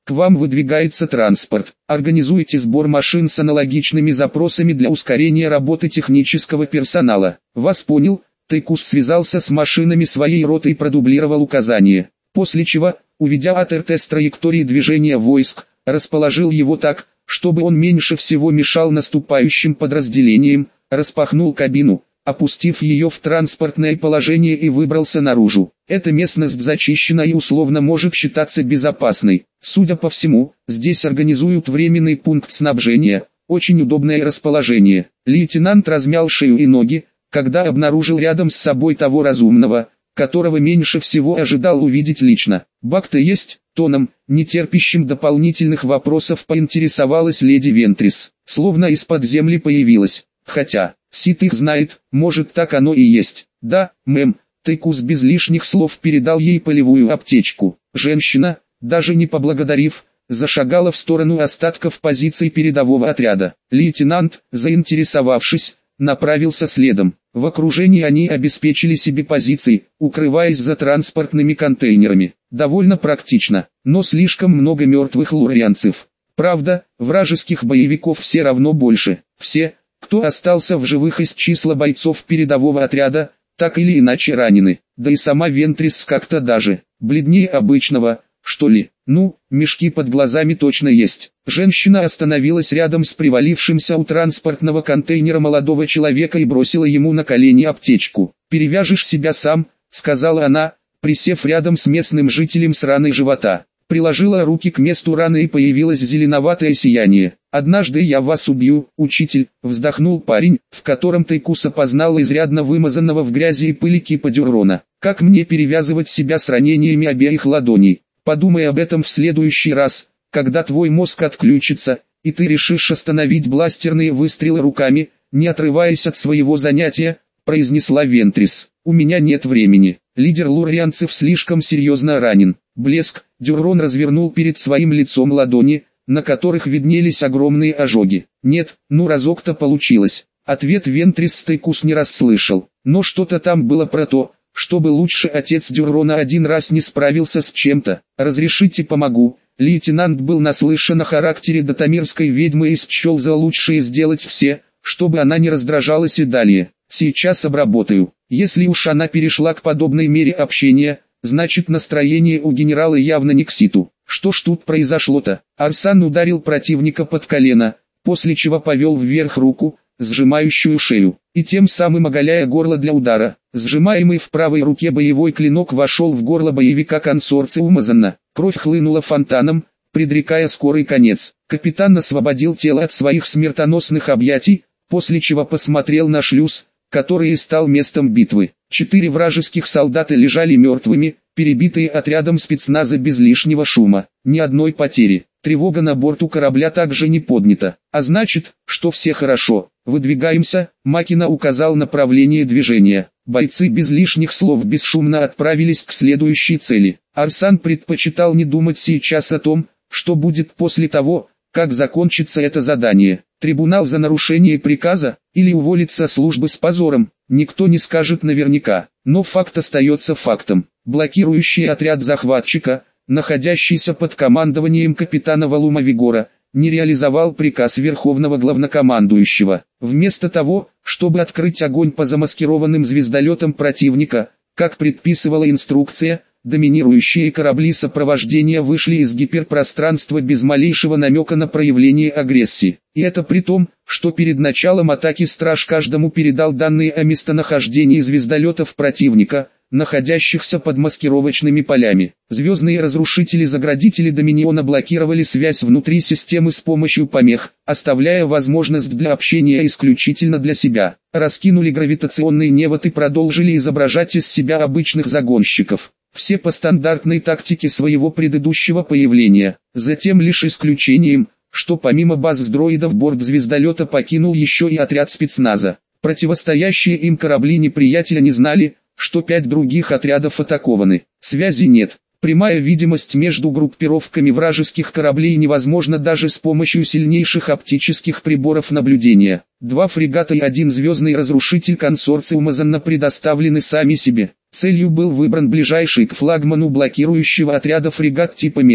К вам выдвигается транспорт. Организуйте сбор машин с аналогичными запросами для ускорения работы технического персонала. Вас понял. Тайкус связался с машинами своей роты и продублировал указания. После чего, уведя от эр тэ с траектории движения войск, расположил его так, чтобы он меньше всего мешал наступающим подразделениям, распахнул кабину, опустив ее в транспортное положение и выбрался наружу. Эта местность зачищена и условно может считаться безопасной. Судя по всему, здесь организуют временный пункт снабжения, очень удобное расположение. Лейтенант размял шею и ноги, когда обнаружил рядом с собой того разумного, которого меньше всего ожидал увидеть лично. «Бак-то есть?» Тоном, не терпящим дополнительных вопросов, поинтересовалась леди Вентрис, словно из-под земли появилась. Хотя, Сид их знает, может так оно и есть. «Да, мэм». Тайкус без лишних слов передал ей полевую аптечку. Женщина, даже не поблагодарив, зашагала в сторону остатков позиций передового отряда. Лейтенант, заинтересовавшись, направился следом. В окружении они обеспечили себе позиции, укрываясь за транспортными контейнерами. Довольно практично, но слишком много мертвых лурианцев. Правда, вражеских боевиков все равно больше. Все, кто остался в живых из числа бойцов передового отряда, так или иначе ранены. Да и сама Вентрис как-то даже бледнее обычного, что ли. Ну, мешки под глазами точно есть. Женщина остановилась рядом с привалившимся у транспортного контейнера молодого человека и бросила ему на колени аптечку. «Перевяжешь себя сам», — сказала она, присев рядом с местным жителем с раной живота. Приложила руки к месту раны и появилось зеленоватое сияние. «Однажды я вас убью, учитель», — вздохнул парень, в котором Тайкус опознал изрядно вымазанного в грязи и пыли кипа Дюррона. «Как мне перевязывать себя с ранениями обеих ладоней? Подумай об этом в следующий раз, когда твой мозг отключится, и ты решишь остановить бластерные выстрелы руками, не отрываясь от своего занятия», — произнесла Вентрис. «У меня нет времени. Лидер лурианцев слишком серьезно ранен». Блеск. Дюррон развернул перед своим лицом ладони, на которых виднелись огромные ожоги. «Нет, ну разок-то получилось». Ответ Вентрис Тайкус не расслышал, но что-то там было про то, чтобы лучше отец Дюррона один раз не справился с чем-то. «Разрешите помогу». Лейтенант был наслышан о характере датамирской ведьмы и счел за лучшее сделать все, чтобы она не раздражалась и далее. «Сейчас обработаю». Если уж она перешла к подобной мере общения, значит настроение у генерала явно не к ситу. Что ж тут произошло-то? Арсан ударил противника под колено, после чего повел вверх руку, сжимающую шею, и тем самым оголяя горло для удара. Сжимаемый в правой руке боевой клинок вошел в горло боевика консорциума Занна. Кровь хлынула фонтаном, предрекая скорый конец. Капитан освободил тело от своих смертоносных объятий, после чего посмотрел на шлюз, который и стал местом битвы. Четыре вражеских солдата лежали мертвыми, перебитые отрядом спецназа без лишнего шума. Ни одной потери. Тревога на борту корабля также не поднята. А значит, что все хорошо. «Выдвигаемся», — Макина указал направление движения. Бойцы без лишних слов бесшумно отправились к следующей цели. Арсан предпочитал не думать сейчас о том, что будет после того, как закончится это задание. Трибунал за нарушение приказа, или уволить со службы с позором, никто не скажет наверняка. Но факт остается фактом. Блокирующий отряд захватчика, находящийся под командованием капитана Валума Вигора, не реализовал приказ Верховного Главнокомандующего. Вместо того, чтобы открыть огонь по замаскированным звездолетам противника, как предписывала инструкция, доминирующие корабли сопровождения вышли из гиперпространства без малейшего намека на проявление агрессии. И это при том, что перед началом атаки страж каждому передал данные о местонахождении звездолетов противника, находящихся под маскировочными полями. Звездные разрушители-заградители Доминиона блокировали связь внутри системы с помощью помех, оставляя возможность для общения исключительно для себя. Раскинули гравитационный невод и продолжили изображать из себя обычных загонщиков. Все по стандартной тактике своего предыдущего появления. Затем лишь исключением, что помимо баз дроидов борт звездолета покинул еще и отряд спецназа. Противостоящие им корабли неприятеля не знали, что пять других отрядов атакованы. Связи нет. Прямая видимость между группировками вражеских кораблей невозможна даже с помощью сильнейших оптических приборов наблюдения. Два фрегата и один звездный разрушитель консорциума Занна предоставлены сами себе. Целью был выбран ближайший к флагману блокирующего отряда фрегат типа «Месть».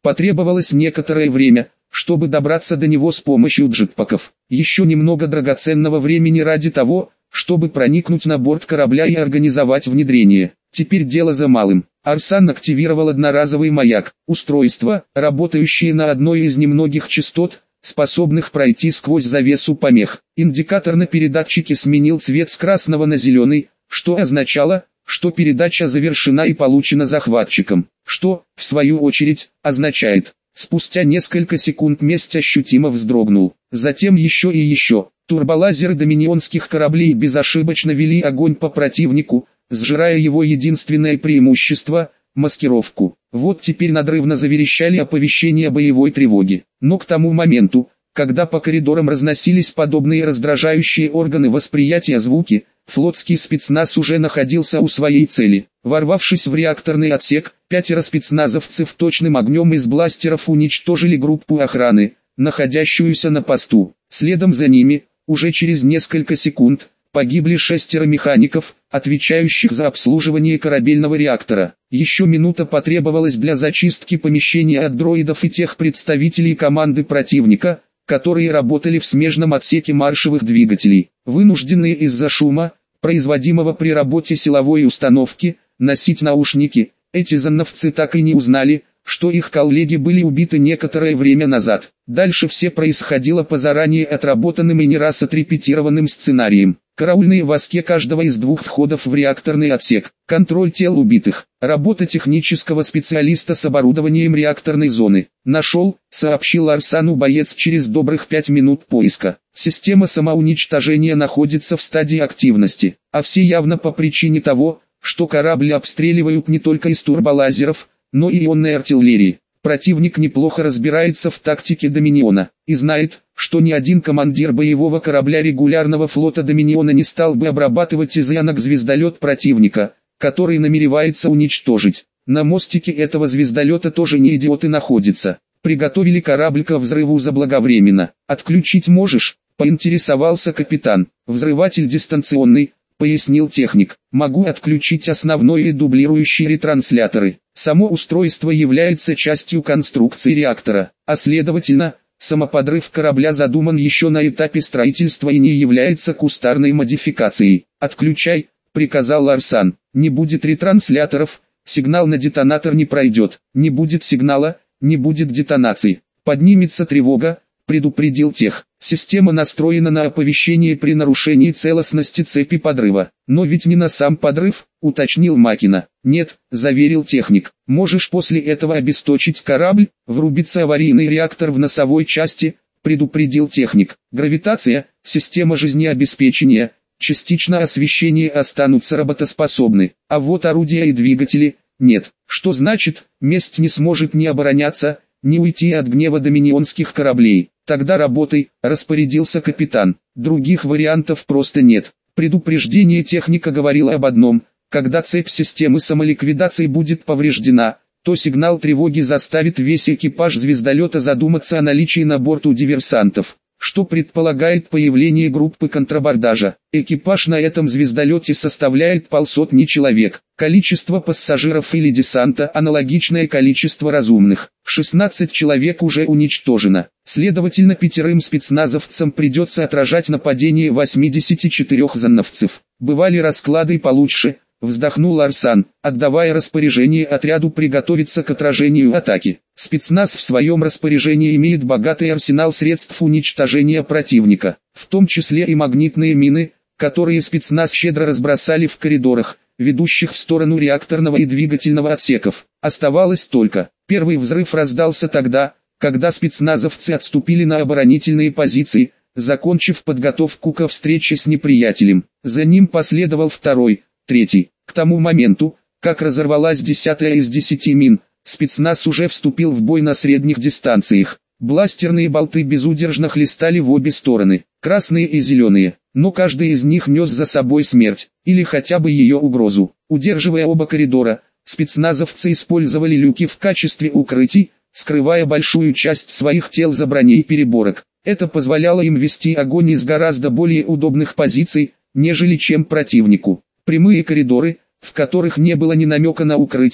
Потребовалось некоторое время, чтобы добраться до него с помощью джетпаков. Еще немного драгоценного времени ради того, чтобы проникнуть на борт корабля и организовать внедрение. Теперь дело за малым. Арсан активировал одноразовый маяк, устройство, работающее на одной из немногих частот, способных пройти сквозь завесу помех. Индикатор на передатчике сменил цвет с красного на зеленый, что означало, что передача завершена и получена захватчиком, что, в свою очередь, означает, спустя несколько секунд месть ощутимо вздрогнул. Затем еще и еще. Турболазеры доминионских кораблей безошибочно вели огонь по противнику, сжирая его единственное преимущество – маскировку. Вот теперь надрывно заверещали оповещения боевой тревоги. Но к тому моменту, когда по коридорам разносились подобные раздражающие органы восприятия звуки, флотский спецназ уже находился у своей цели. Ворвавшись в реакторный отсек, пятеро спецназовцев точным огнем из бластеров уничтожили группу охраны, находящуюся на посту. Следом за ними, уже через несколько секунд, погибли шестеро механиков, отвечающих за обслуживание корабельного реактора. Еще минута потребовалась для зачистки помещения от дроидов и тех представителей команды противника, которые работали в смежном отсеке маршевых двигателей. Вынужденные из-за шума, производимого при работе силовой установки, носить наушники, эти зоновцы так и не узнали, что их коллеги были убиты некоторое время назад. Дальше все происходило по заранее отработанным и не раз отрепетированным сценариям. Караульные в воске каждого из двух входов в реакторный отсек, контроль тел убитых, работа технического специалиста с оборудованием реакторной зоны. «Нашел», — сообщил Арсану боец через добрых пять минут поиска. Система самоуничтожения находится в стадии активности, а все явно по причине того, что корабль обстреливают не только из турболазеров, но и ионной артиллерии. Противник неплохо разбирается в тактике Доминиона и знает, что ни один командир боевого корабля регулярного флота Доминиона не стал бы обрабатывать из ионок звездолет противника, который намеревается уничтожить. На мостике этого звездолета тоже не идиоты находятся. Приготовили корабль ко взрыву заблаговременно. «Отключить можешь?» — поинтересовался капитан. «Взрыватель дистанционный», — пояснил техник. «Могу отключить основной и дублирующие ретрансляторы. Само устройство является частью конструкции реактора, а следовательно, самоподрыв корабля задуман еще на этапе строительства и не является кустарной модификацией. «Отключай», — приказал Арсан. «Не будет ретрансляторов, сигнал на детонатор не пройдет. Не будет сигнала, не будет детонации. Поднимется тревога», — предупредил тех. «Система настроена на оповещение при нарушении целостности цепи подрыва». «Но ведь не на сам подрыв», — уточнил Макина. «Нет», — заверил техник. «Можешь после этого обесточить корабль, врубится аварийный реактор в носовой части», — предупредил техник. «Гравитация, система жизнеобеспечения, частично освещение останутся работоспособны, а вот орудия и двигатели — нет». «Что значит, месть не сможет ни обороняться, ни уйти от гнева доминионских кораблей?» «Тогда работай», — распорядился капитан. «Других вариантов просто нет». Предупреждение техника говорило об одном: когда цепь системы самоликвидации будет повреждена, то сигнал тревоги заставит весь экипаж звездолета задуматься о наличии на борту диверсантов, что предполагает появление группы контрабордажа. Экипаж на этом звездолете составляет полсотни человек. Количество пассажиров или десанта аналогичное количеству разумных. шестнадцать человек уже уничтожено. Следовательно, пятерым спецназовцам придется отражать нападение восьмидесяти четырёх зоновцев. Бывали расклады получше, вздохнул Арсан, отдавая распоряжение отряду приготовиться к отражению атаки. Спецназ в своем распоряжении имеет богатый арсенал средств уничтожения противника, в том числе и магнитные мины, которые спецназ щедро разбросали в коридорах, ведущих в сторону реакторного и двигательного отсеков. Оставалось только, первый взрыв раздался тогда, когда спецназовцы отступили на оборонительные позиции, закончив подготовку ко встрече с неприятелем. За ним последовал второй, третий. К тому моменту, как разорвалась десятая из десяти мин, спецназ уже вступил в бой на средних дистанциях. Бластерные болты безудержно хлестали в обе стороны, красные и зеленые, но каждый из них нес за собой смерть, или хотя бы ее угрозу. Удерживая оба коридора, спецназовцы использовали люки в качестве укрытий, скрывая большую часть своих тел за броней переборок. Это позволяло им вести огонь из гораздо более удобных позиций, нежели чем противнику. Прямые коридоры, в которых не было ни намека на укрытие,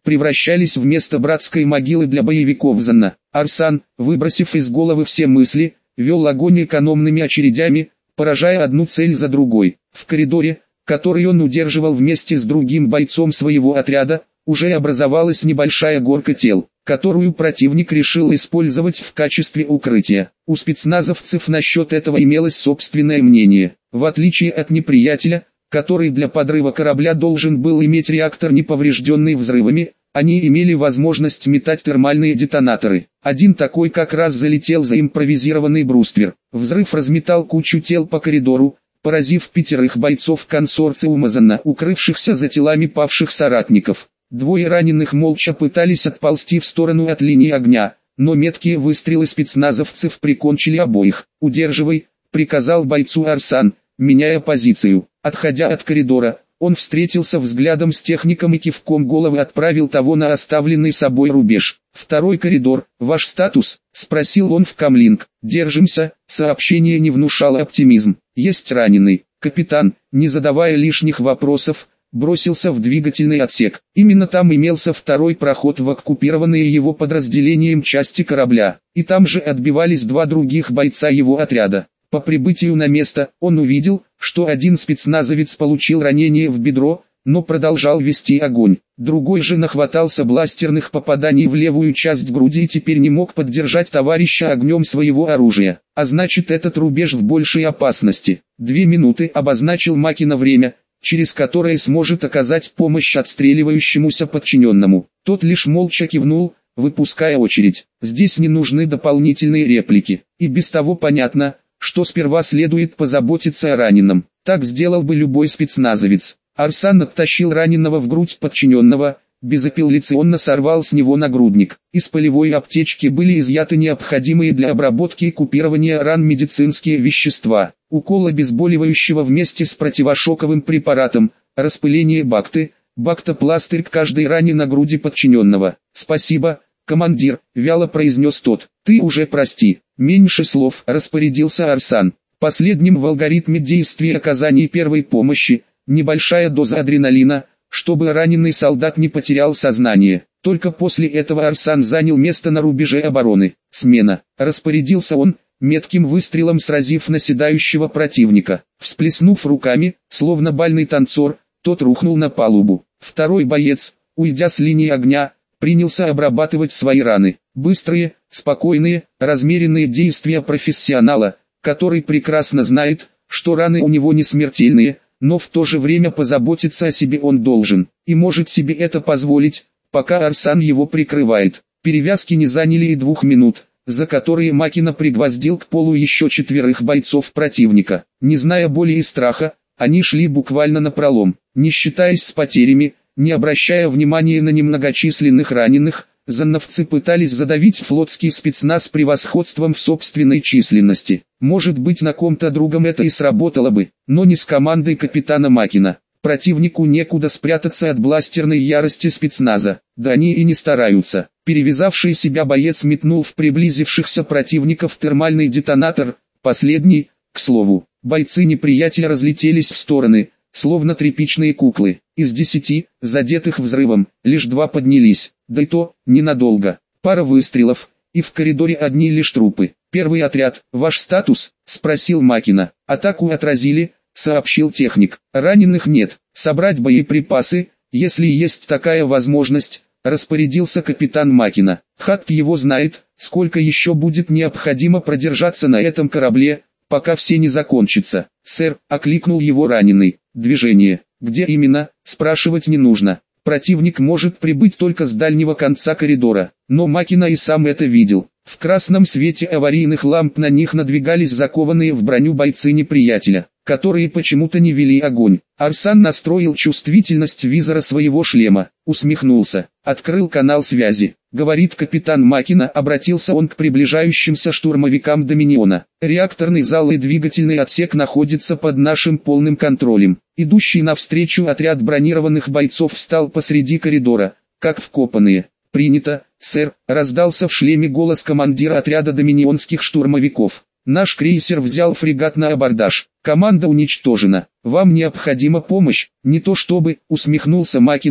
превращались в место братской могилы для боевиков Занна. Арсан, выбросив из головы все мысли, вел огонь экономными очередями, поражая одну цель за другой. В коридоре, который он удерживал вместе с другим бойцом своего отряда, уже образовалась небольшая горка тел, которую противник решил использовать в качестве укрытия. У спецназовцев насчет этого имелось собственное мнение. В отличие от неприятеля, который для подрыва корабля должен был иметь реактор, не поврежденный взрывами, они имели возможность метать термальные детонаторы. Один такой как раз залетел за импровизированный бруствер. Взрыв разметал кучу тел по коридору, поразив пятерых бойцов консорциума Занна, укрывшихся за телами павших соратников. Двое раненых молча пытались отползти в сторону от линии огня, но меткие выстрелы спецназовцев прикончили обоих. «Удерживай», — приказал бойцу Арсан, меняя позицию. Отходя от коридора, он встретился взглядом с техником и кивком головы отправил того на оставленный собой рубеж. «Второй коридор, ваш статус?» — спросил он в камлинг. «Держимся», — сообщение не внушало оптимизм. «Есть раненый». Капитан, не задавая лишних вопросов, бросился в двигательный отсек. Именно там имелся второй проход в оккупированные его подразделением части корабля, и там же отбивались два других бойца его отряда. По прибытию на место, он увидел, что один спецназовец получил ранение в бедро, но продолжал вести огонь. Другой же нахватался бластерных попаданий в левую часть груди и теперь не мог поддержать товарища огнем своего оружия. А значит, этот рубеж в большей опасности. Две минуты обозначил Макина время, через которое сможет оказать помощь отстреливающемуся подчиненному. Тот лишь молча кивнул, выпуская очередь. Здесь не нужны дополнительные реплики. И без того понятно, что сперва следует позаботиться о раненом. Так сделал бы любой спецназовец. Арсан оттащил раненого в грудь подчиненного, безапелляционно сорвал с него нагрудник. Из полевой аптечки были изъяты необходимые для обработки и купирования ран медицинские вещества. Укол обезболивающего вместе с противошоковым препаратом, распыление бакты, бактопластырь к каждой ране на груди подчиненного. «Спасибо, командир», — вяло произнес тот. «Ты уже прости». «Меньше слов», — распорядился Арсан. Последним в алгоритме действий оказания первой помощи, небольшая доза адреналина, чтобы раненый солдат не потерял сознание. Только после этого Арсан занял место на рубеже обороны. «Смена», — распорядился он, метким выстрелом сразив наседающего противника. Всплеснув руками, словно бальный танцор, тот рухнул на палубу. Второй боец, уйдя с линии огня, принялся обрабатывать свои раны. Быстрые, спокойные, размеренные действия профессионала, который прекрасно знает, что раны у него не смертельные, но в то же время позаботиться о себе он должен, и может себе это позволить, пока Арсан его прикрывает. Перевязки не заняли и двух минут, за которые Макина пригвоздил к полу еще четверых бойцов противника. Не зная боли и страха, они шли буквально напролом, не считаясь с потерями, не обращая внимания на немногочисленных раненых. Занновцы пытались задавить флотский спецназ превосходством в собственной численности. Может быть, на ком-то другом это и сработало бы, но не с командой капитана Макина. Противнику некуда спрятаться от бластерной ярости спецназа, да они и не стараются. Перевязавший себя боец метнул в приблизившихся противников термальный детонатор, последний, к слову. Бойцы неприятеля разлетелись в стороны, словно тряпичные куклы. Из десяти, задетых взрывом, лишь два поднялись, да и то, ненадолго. Пара выстрелов, и в коридоре одни лишь трупы. «Первый отряд, ваш статус?» — спросил Макина. «Атаку отразили», — сообщил техник. «Раненых нет. Собрать боеприпасы, если есть такая возможность», — распорядился капитан Макина. «Хатт его знает, сколько еще будет необходимо продержаться на этом корабле, пока все не закончится». «Сэр», — окликнул его раненый. «Движение. Где именно?» — спрашивать не нужно. Противник может прибыть только с дальнего конца коридора, но Макина и сам это видел. В красном свете аварийных ламп на них надвигались закованные в броню бойцы неприятеля, которые почему-то не вели огонь. Арсан настроил чувствительность визора своего шлема, усмехнулся, открыл канал связи. «Говорит капитан Макина», — обратился он к приближающимся штурмовикам Доминиона. «Реакторный зал и двигательный отсек находятся под нашим полным контролем». Идущий навстречу отряд бронированных бойцов встал посреди коридора, как вкопанные. «Принято, сэр», — раздался в шлеме голос командира отряда доминионских штурмовиков. «Наш крейсер взял фрегат на абордаж. Команда уничтожена. Вам необходима помощь?» «Не то чтобы», — усмехнулся Макина,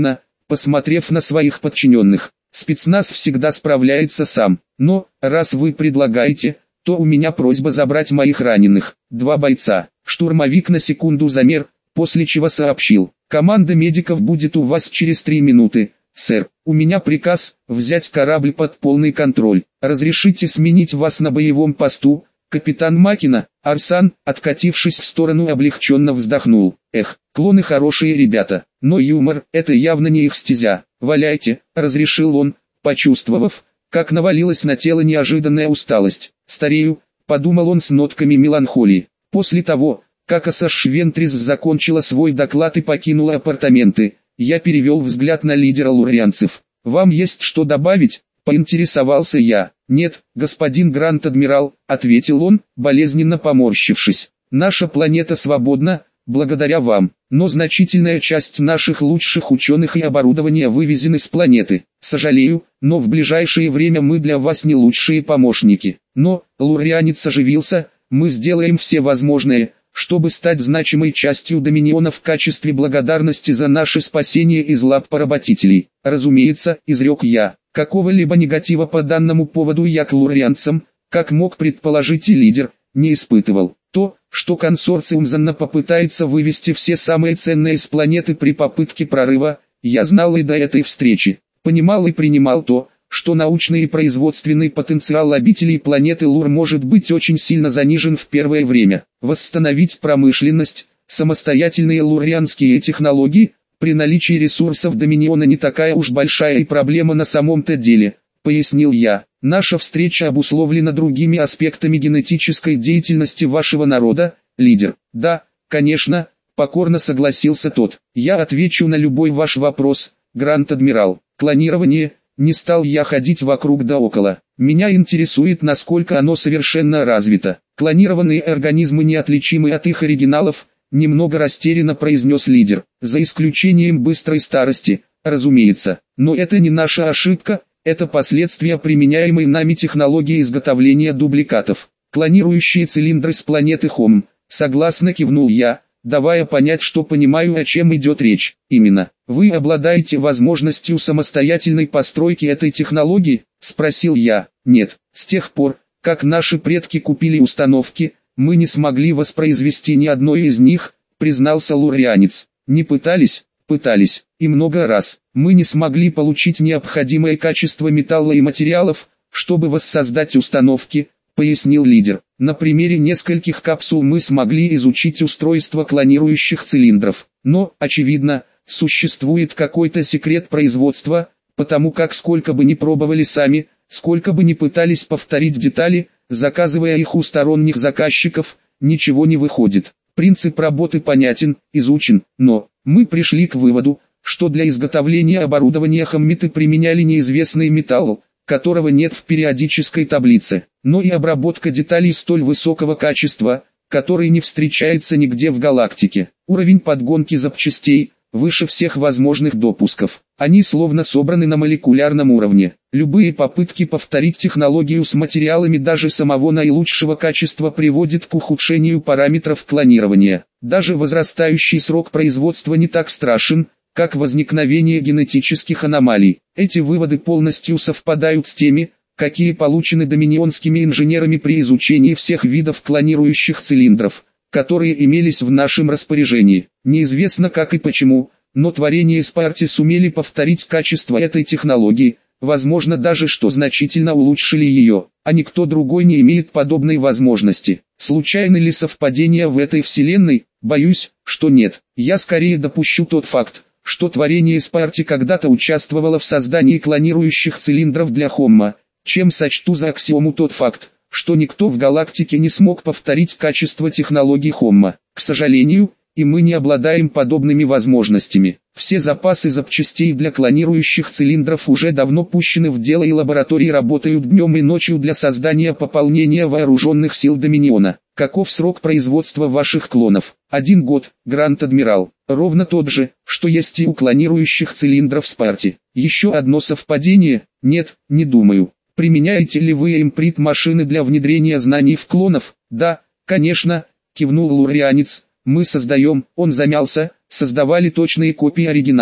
посмотрев на своих подчиненных. Спецназ всегда справляется сам, но, раз вы предлагаете, то у меня просьба забрать моих раненых. Два бойца. Штурмовик на секунду замер, после чего сообщил: команда медиков будет у вас через три минуты. Сэр, у меня приказ взять корабль под полный контроль. Разрешите сменить вас на боевом посту? Капитан Макина. Арсан, откатившись в сторону, облегченно вздохнул. Эх, клоны хорошие ребята, но юмор — это явно не их стезя. Валяйте, разрешил он, почувствовав, как навалилась на тело неожиданная усталость. Старею, подумал он с нотками меланхолии. После того, как Асаш Вентрис закончила свой доклад и покинула апартаменты, я перевел взгляд на лидера лурианцев. «Вам есть что добавить?» — поинтересовался я. «Нет, господин Гранд-адмирал», — ответил он, болезненно поморщившись. «Наша планета свободна, благодаря вам, но значительная часть наших лучших ученых и оборудования вывезены с планеты. Сожалею, но в ближайшее время мы для вас не лучшие помощники. Но, лурианец оживился, мы сделаем все возможное, чтобы стать значимой частью Доминиона в качестве благодарности за наше спасение из лап поработителей. Разумеется, изрек я, какого-либо негатива по данному поводу я к лурианцам, как мог предположить и лидер, не испытывал. То, что консорциум Занна попытается вывести все самые ценные с планеты при попытке прорыва, я знал и до этой встречи. Понимал и принимал то, что научный и производственный потенциал обителей планеты Лур может быть очень сильно занижен в первое время. Восстановить промышленность, самостоятельные лурианские технологии, при наличии ресурсов Доминиона не такая уж большая и проблема на самом-то деле, пояснил я. Наша встреча обусловлена другими аспектами генетической деятельности вашего народа, лидер. Да, конечно, покорно согласился тот. Я отвечу на любой ваш вопрос, Гранд-адмирал. Клонирование. Не стал я ходить вокруг да около. Меня интересует, насколько оно совершенно развито. Клонированные организмы неотличимы от их оригиналов, немного растерянно произнес лидер. За исключением быстрой старости, разумеется. Но это не наша ошибка, это последствия применяемой нами технологии изготовления дубликатов. Клонирующие цилиндры с планеты Хом. Согласно кивнул я, давая понять, что понимаю, о чем идет речь. Именно. Вы обладаете возможностью самостоятельной постройки этой технологии? Спросил я. Нет. С тех пор, как наши предки купили установки, мы не смогли воспроизвести ни одной из них, признался лурианец. Не пытались? Пытались. И много раз. Мы не смогли получить необходимое качество металла и материалов, чтобы воссоздать установки, пояснил лидер. На примере нескольких капсул мы смогли изучить устройство клонирующих цилиндров. Но, очевидно, существует какой-то секрет производства, потому как сколько бы ни пробовали сами, сколько бы ни пытались повторить детали, заказывая их у сторонних заказчиков, ничего не выходит. Принцип работы понятен, изучен, но мы пришли к выводу, что для изготовления оборудования хоммиты применяли неизвестный металл, которого нет в периодической таблице, но и обработка деталей столь высокого качества, который не встречается нигде в галактике. Уровень подгонки запчастей выше всех возможных допусков. Они словно собраны на молекулярном уровне. Любые попытки повторить технологию с материалами даже самого наилучшего качества приводят к ухудшению параметров клонирования. Даже возрастающий срок производства не так страшен, как возникновение генетических аномалий. Эти выводы полностью совпадают с теми, какие получены доминионскими инженерами при изучении всех видов клонирующих цилиндров, которые имелись в нашем распоряжении. Неизвестно как и почему, но творения Спарти сумели повторить качество этой технологии, возможно даже что значительно улучшили ее, а никто другой не имеет подобной возможности. Случайны ли совпадения в этой вселенной? Боюсь, что нет. Я скорее допущу тот факт, что творение Спарти когда-то участвовало в создании клонирующих цилиндров для Хомма, чем сочту за аксиому тот факт, что никто в галактике не смог повторить качество технологий Хомма. К сожалению, и мы не обладаем подобными возможностями. Все запасы запчастей для клонирующих цилиндров уже давно пущены в дело, и лаборатории работают днем и ночью для создания пополнения вооруженных сил Доминиона. Каков срок производства ваших клонов? Один год, Гранд-адмирал. Ровно тот же, что есть и у клонирующих цилиндров Спарти. Еще одно совпадение? Нет, не думаю. Применяете ли вы импринт-машины для внедрения знаний в клонов? Да, конечно, кивнул лурианец. Мы создаем, он замялся, создавали точные копии оригиналов.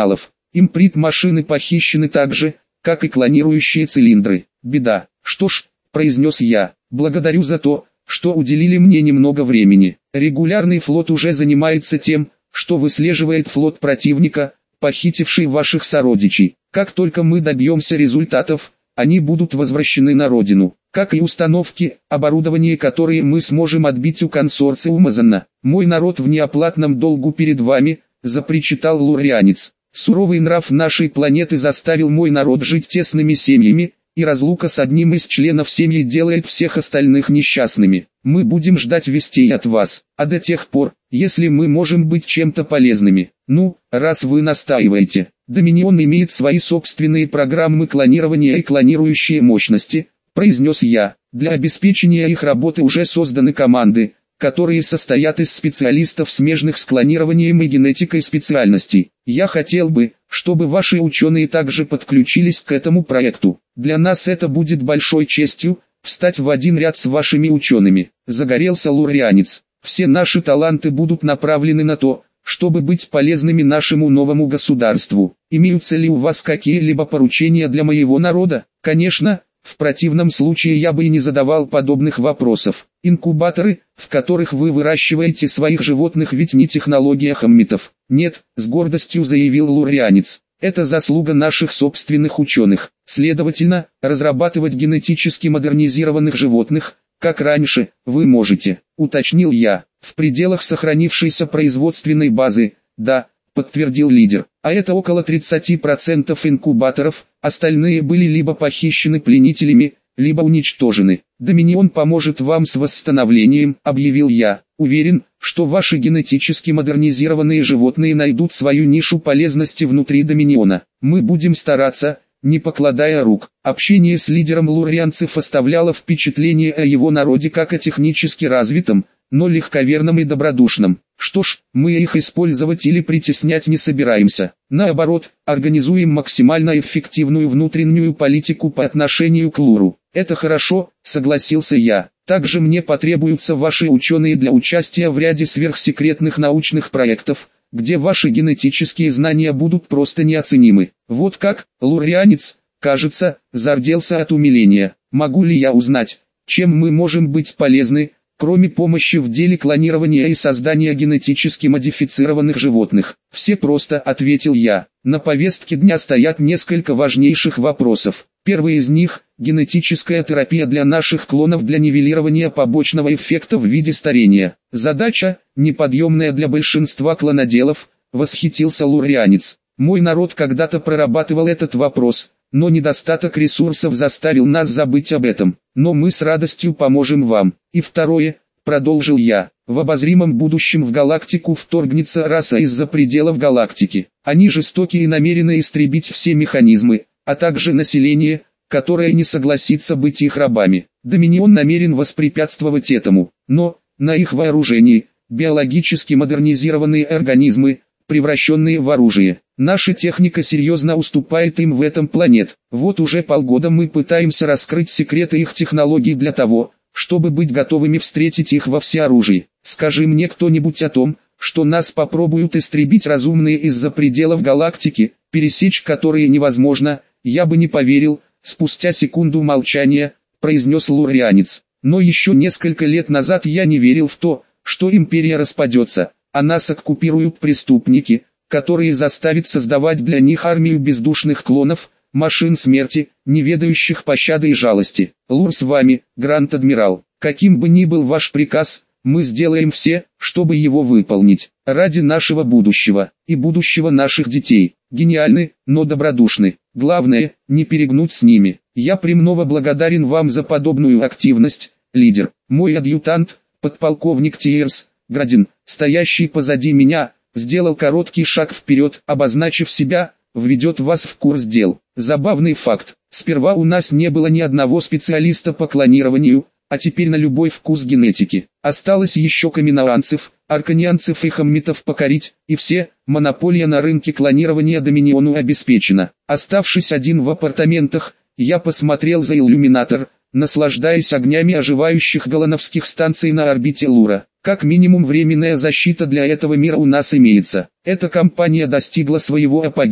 Импринт машины похищены так же, как и клонирующие цилиндры. Беда. Что ж, произнес я, благодарю за то, что уделили мне немного времени. Регулярный флот уже занимается тем, что выслеживает флот противника, похитивший ваших сородичей. Как только мы добьемся результатов, они будут возвращены на родину, как и установки, оборудование, которые мы сможем отбить у консорциума Занна. Мой народ в неоплатном долгу перед вами, запричитал лурианец. Суровый нрав нашей планеты заставил мой народ жить тесными семьями, и разлука с одним из членов семьи делает всех остальных несчастными. Мы будем ждать вестей от вас, а до тех пор, если мы можем быть чем-то полезными. Ну, раз вы настаиваете, Доминион имеет свои собственные программы клонирования и клонирующие мощности, произнес я. Для обеспечения их работы уже созданы команды, которые состоят из специалистов, смежных с клонированием и генетикой специальностей. Я хотел бы, чтобы ваши ученые также подключились к этому проекту. Для нас это будет большой честью, встать в один ряд с вашими учеными. Загорелся лурианец. Все наши таланты будут направлены на то, чтобы быть полезными нашему новому государству. Имеются ли у вас какие-либо поручения для моего народа? Конечно. В противном случае я бы и не задавал подобных вопросов. Инкубаторы, в которых вы выращиваете своих животных, ведь не технология хаммитов. Нет, с гордостью заявил лурианец. Это заслуга наших собственных ученых. Следовательно, разрабатывать генетически модернизированных животных, как раньше, вы можете, уточнил я, в пределах сохранившейся производственной базы. Да, подтвердил лидер. А это около тридцати процентов инкубаторов, остальные были либо похищены пленителями, либо уничтожены. Доминион поможет вам с восстановлением, объявил я. Уверен, что ваши генетически модернизированные животные найдут свою нишу полезности внутри Доминиона. Мы будем стараться, не покладая рук. Общение с лидером лурианцев оставляло впечатление о его народе как о технически развитом, но легковерном и добродушном. Что ж, мы их использовать или притеснять не собираемся. Наоборот, организуем максимально эффективную внутреннюю политику по отношению к Луру. Это хорошо, согласился я. Также мне потребуются ваши ученые для участия в ряде сверхсекретных научных проектов, где ваши генетические знания будут просто неоценимы. Вот как, лурианец, кажется, зарделся от умиления. Могу ли я узнать, чем мы можем быть полезны, кроме помощи в деле клонирования и создания генетически модифицированных животных? Все просто, ответил я. На повестке дня стоят несколько важнейших вопросов. Первый из них – генетическая терапия для наших клонов для нивелирования побочного эффекта в виде старения. Задача, неподъемная для большинства клоноделов, восхитился лурианец. Мой народ когда-то прорабатывал этот вопрос, но недостаток ресурсов заставил нас забыть об этом. Но мы с радостью поможем вам. И второе, продолжил я, в обозримом будущем в галактику вторгнется раса из-за пределов галактики. Они жестоки и намерены истребить все механизмы, а также население, которое не согласится быть их рабами. Доминион намерен воспрепятствовать этому, но, на их вооружении, биологически модернизированные организмы, превращенные в оружие. Наша техника серьезно уступает им в этом планет. Вот уже полгода мы пытаемся раскрыть секреты их технологий для того, чтобы быть готовыми встретить их во всеоружии. Скажи мне кто-нибудь о том, что нас попробуют истребить разумные из-за пределов галактики, пересечь которые невозможно, я бы не поверил. Спустя секунду молчания, произнес лурианец. Но еще несколько лет назад я не верил в то, что империя распадется, а нас оккупируют преступники, которые заставят создавать для них армию бездушных клонов, машин смерти, не ведающих пощады и жалости. Лур с вами, Гранд-Адмирал. Каким бы ни был ваш приказ, мы сделаем все, чтобы его выполнить. Ради нашего будущего, и будущего наших детей. Гениальны, но добродушны. Главное, не перегнуть с ними. Я премного благодарен вам за подобную активность, лидер. Мой адъютант, подполковник Тиерс, Градин, стоящий позади меня, сделал короткий шаг вперед, обозначив себя, введет вас в курс дел. Забавный факт, сперва у нас не было ни одного специалиста по клонированию, а теперь на любой вкус генетики. Осталось еще каминоанцев, арканианцев и хаммитов покорить, и все, монополия на рынке клонирования Доминиону обеспечена. Оставшись один в апартаментах, я посмотрел за иллюминатор, наслаждаясь огнями оживающих галановских станций на орбите Лура. Как минимум временная защита для этого мира у нас имеется. Эта кампания достигла своего апогея,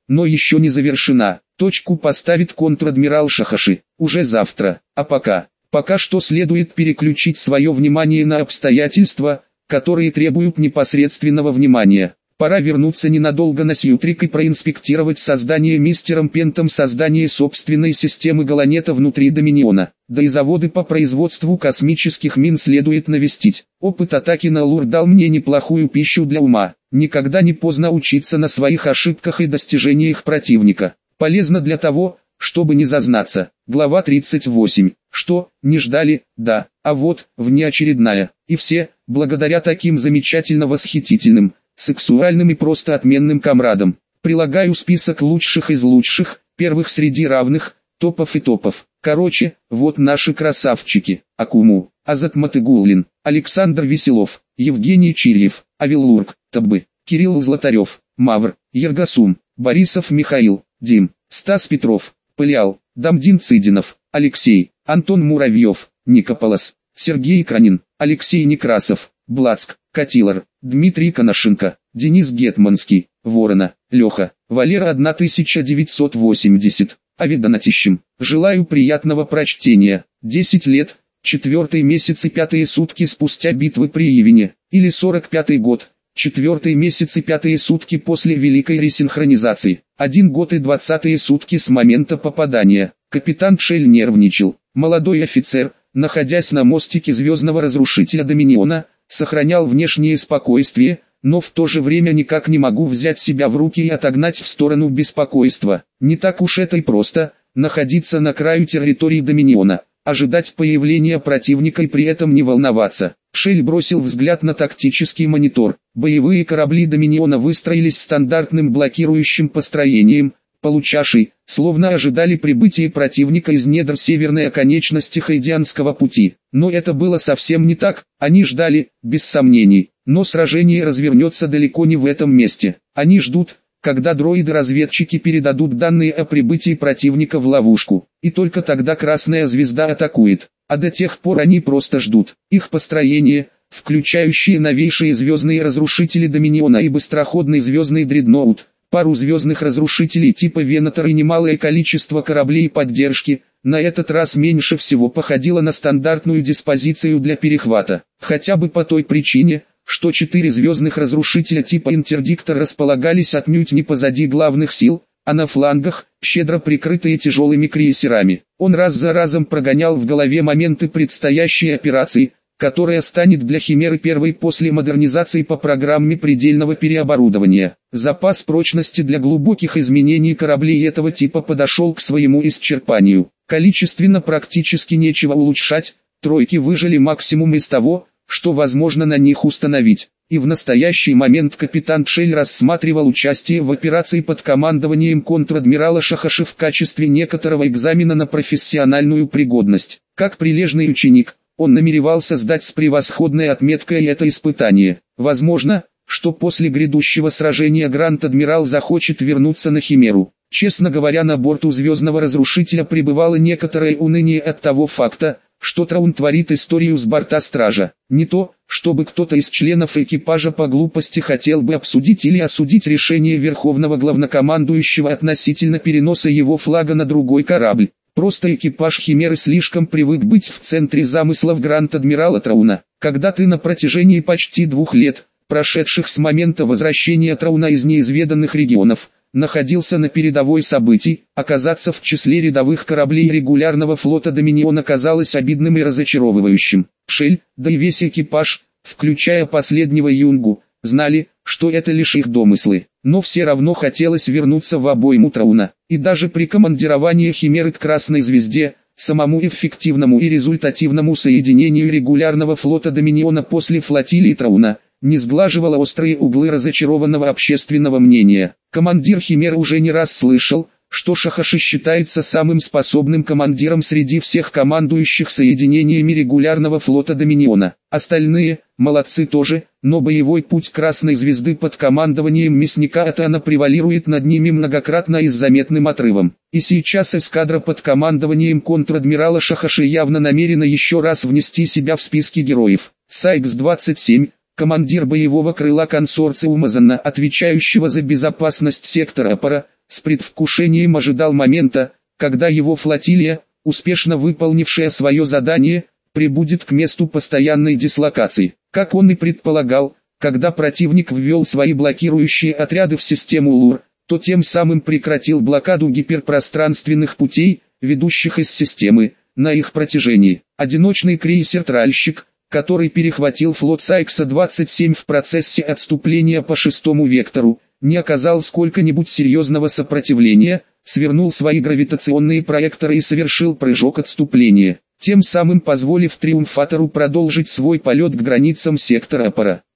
но еще не завершена. Точку поставит контр-адмирал Шахаши уже завтра, а пока, пока что следует переключить свое внимание на обстоятельства, которые требуют непосредственного внимания. Пора вернуться ненадолго на Сьютрик и проинспектировать создание мистером Пентом создание собственной системы Галанета внутри Доминиона. Да и заводы по производству космических мин следует навестить. Опыт атаки на Лур дал мне неплохую пищу для ума. Никогда не поздно учиться на своих ошибках и достижениях противника. Полезно для того, чтобы не зазнаться. Глава тридцать восемь. Что, не ждали? Да. А вот, внеочередная. И все, благодаря таким замечательно восхитительным, сексуальным и просто отменным комрадам. Прилагаю список лучших из лучших, первых среди равных, топов и топов. Короче, вот наши красавчики. Акуму, Азат Матыгуллин, Александр Веселов, Евгений Чирьев, Авеллург, Табы, Кирилл Златарев, Мавр, Ергасум, Борисов Михаил, Дим, Стас Петров, Пыльял, Дамдин Цыдинов, Алексей, Антон Муравьев, Никополос, Сергей Кранин, Алексей Некрасов, Блацк, Катилар, Дмитрий Коношенко, Денис Гетманский, Ворона, Леха, Валера тысяча девятьсот восемьдесят, Авидонатищем. Желаю приятного прочтения. десять лет, четвертый месяц и пятые сутки спустя битвы при Ивине, или сорок пятый год, четвертый месяц и пятые сутки после Великой Ресинхронизации, один год и двадцатые сутки с момента попадания. Капитан Шель нервничал. Молодой офицер, находясь на мостике Звездного Разрушителя Доминиона, сохранял внешнее спокойствие, но в то же время никак не могу взять себя в руки и отогнать в сторону беспокойства. Не так уж это и просто, находиться на краю территории Доминиона, ожидать появления противника и при этом не волноваться. Шель бросил взгляд на тактический монитор. Боевые корабли Доминиона выстроились стандартным блокирующим построением, получашей, словно ожидали прибытия противника из недр северной оконечности Хайдианского пути. Но это было совсем не так, они ждали, без сомнений, но сражение развернется далеко не в этом месте. Они ждут, когда дроиды-разведчики передадут данные о прибытии противника в ловушку, и только тогда Красная Звезда атакует, а до тех пор они просто ждут. Их построение, включающие новейшие звездные разрушители Доминиона и быстроходный звездный дредноут, пару звездных разрушителей типа Венатор и немалое количество кораблей поддержки, на этот раз меньше всего походило на стандартную диспозицию для перехвата. Хотя бы по той причине, что четыре звездных разрушителя типа Интердиктор располагались отнюдь не позади главных сил, а на флангах, щедро прикрытые тяжелыми крейсерами. Он раз за разом прогонял в голове моменты предстоящей операции, которая станет для Химеры первой после модернизации по программе предельного переоборудования. Запас прочности для глубоких изменений кораблей этого типа подошел к своему исчерпанию. Количественно практически нечего улучшать, тройки выжили максимум из того, что возможно на них установить. И в настоящий момент капитан Шель рассматривал участие в операции под командованием контр-адмирала Шахаши в качестве некоторого экзамена на профессиональную пригодность. Как прилежный ученик, он намеревался сдать с превосходной отметкой это испытание. Возможно, что после грядущего сражения Гранд-адмирал захочет вернуться на Химеру. Честно говоря, на борту Звездного Разрушителя пребывало некоторое уныние от того факта, что Траун творит историю с борта Стража. Не то, чтобы кто-то из членов экипажа по глупости хотел бы обсудить или осудить решение Верховного Главнокомандующего относительно переноса его флага на другой корабль. Просто экипаж Химеры слишком привык быть в центре замыслов Гранд-адмирала Трауна. Когда ты на протяжении почти двух лет, прошедших с момента возвращения Трауна из неизведанных регионов, находился на передовой событий, оказаться в числе рядовых кораблей регулярного флота Доминиона казалось обидным и разочаровывающим. Шель, да и весь экипаж, включая последнего Юнгу, знали, что это лишь их домыслы, но все равно хотелось вернуться в обойму Трауна, и даже при командировании Химеры к Красной Звезде, самому эффективному и результативному соединению регулярного флота Доминиона после флотилии Трауна, не сглаживала острые углы разочарованного общественного мнения. Командир Химеры уже не раз слышал, что Шахаши считается самым способным командиром среди всех командующих соединениями регулярного флота Доминиона. Остальные, молодцы тоже, но боевой путь Красной Звезды под командованием Мясника Атана превалирует над ними многократно и с заметным отрывом. И сейчас эскадра под командованием контр-адмирала Шахаши явно намерена еще раз внести себя в списки героев. Сайкс двадцать семь, командир боевого крыла консорциума Занна, отвечающего за безопасность сектора Апара, с предвкушением ожидал момента, когда его флотилия, успешно выполнившая свое задание, прибудет к месту постоянной дислокации. Как он и предполагал, когда противник ввел свои блокирующие отряды в систему ЛУР, то тем самым прекратил блокаду гиперпространственных путей, ведущих из системы, на их протяжении. Одиночный крейсер-тральщик, который перехватил флот Сайкса двадцать семь в процессе отступления по шестому вектору, не оказал сколько-нибудь серьезного сопротивления, свернул свои гравитационные проекторы и совершил прыжок отступления, тем самым позволив Триумфатору продолжить свой полет к границам сектора Апора.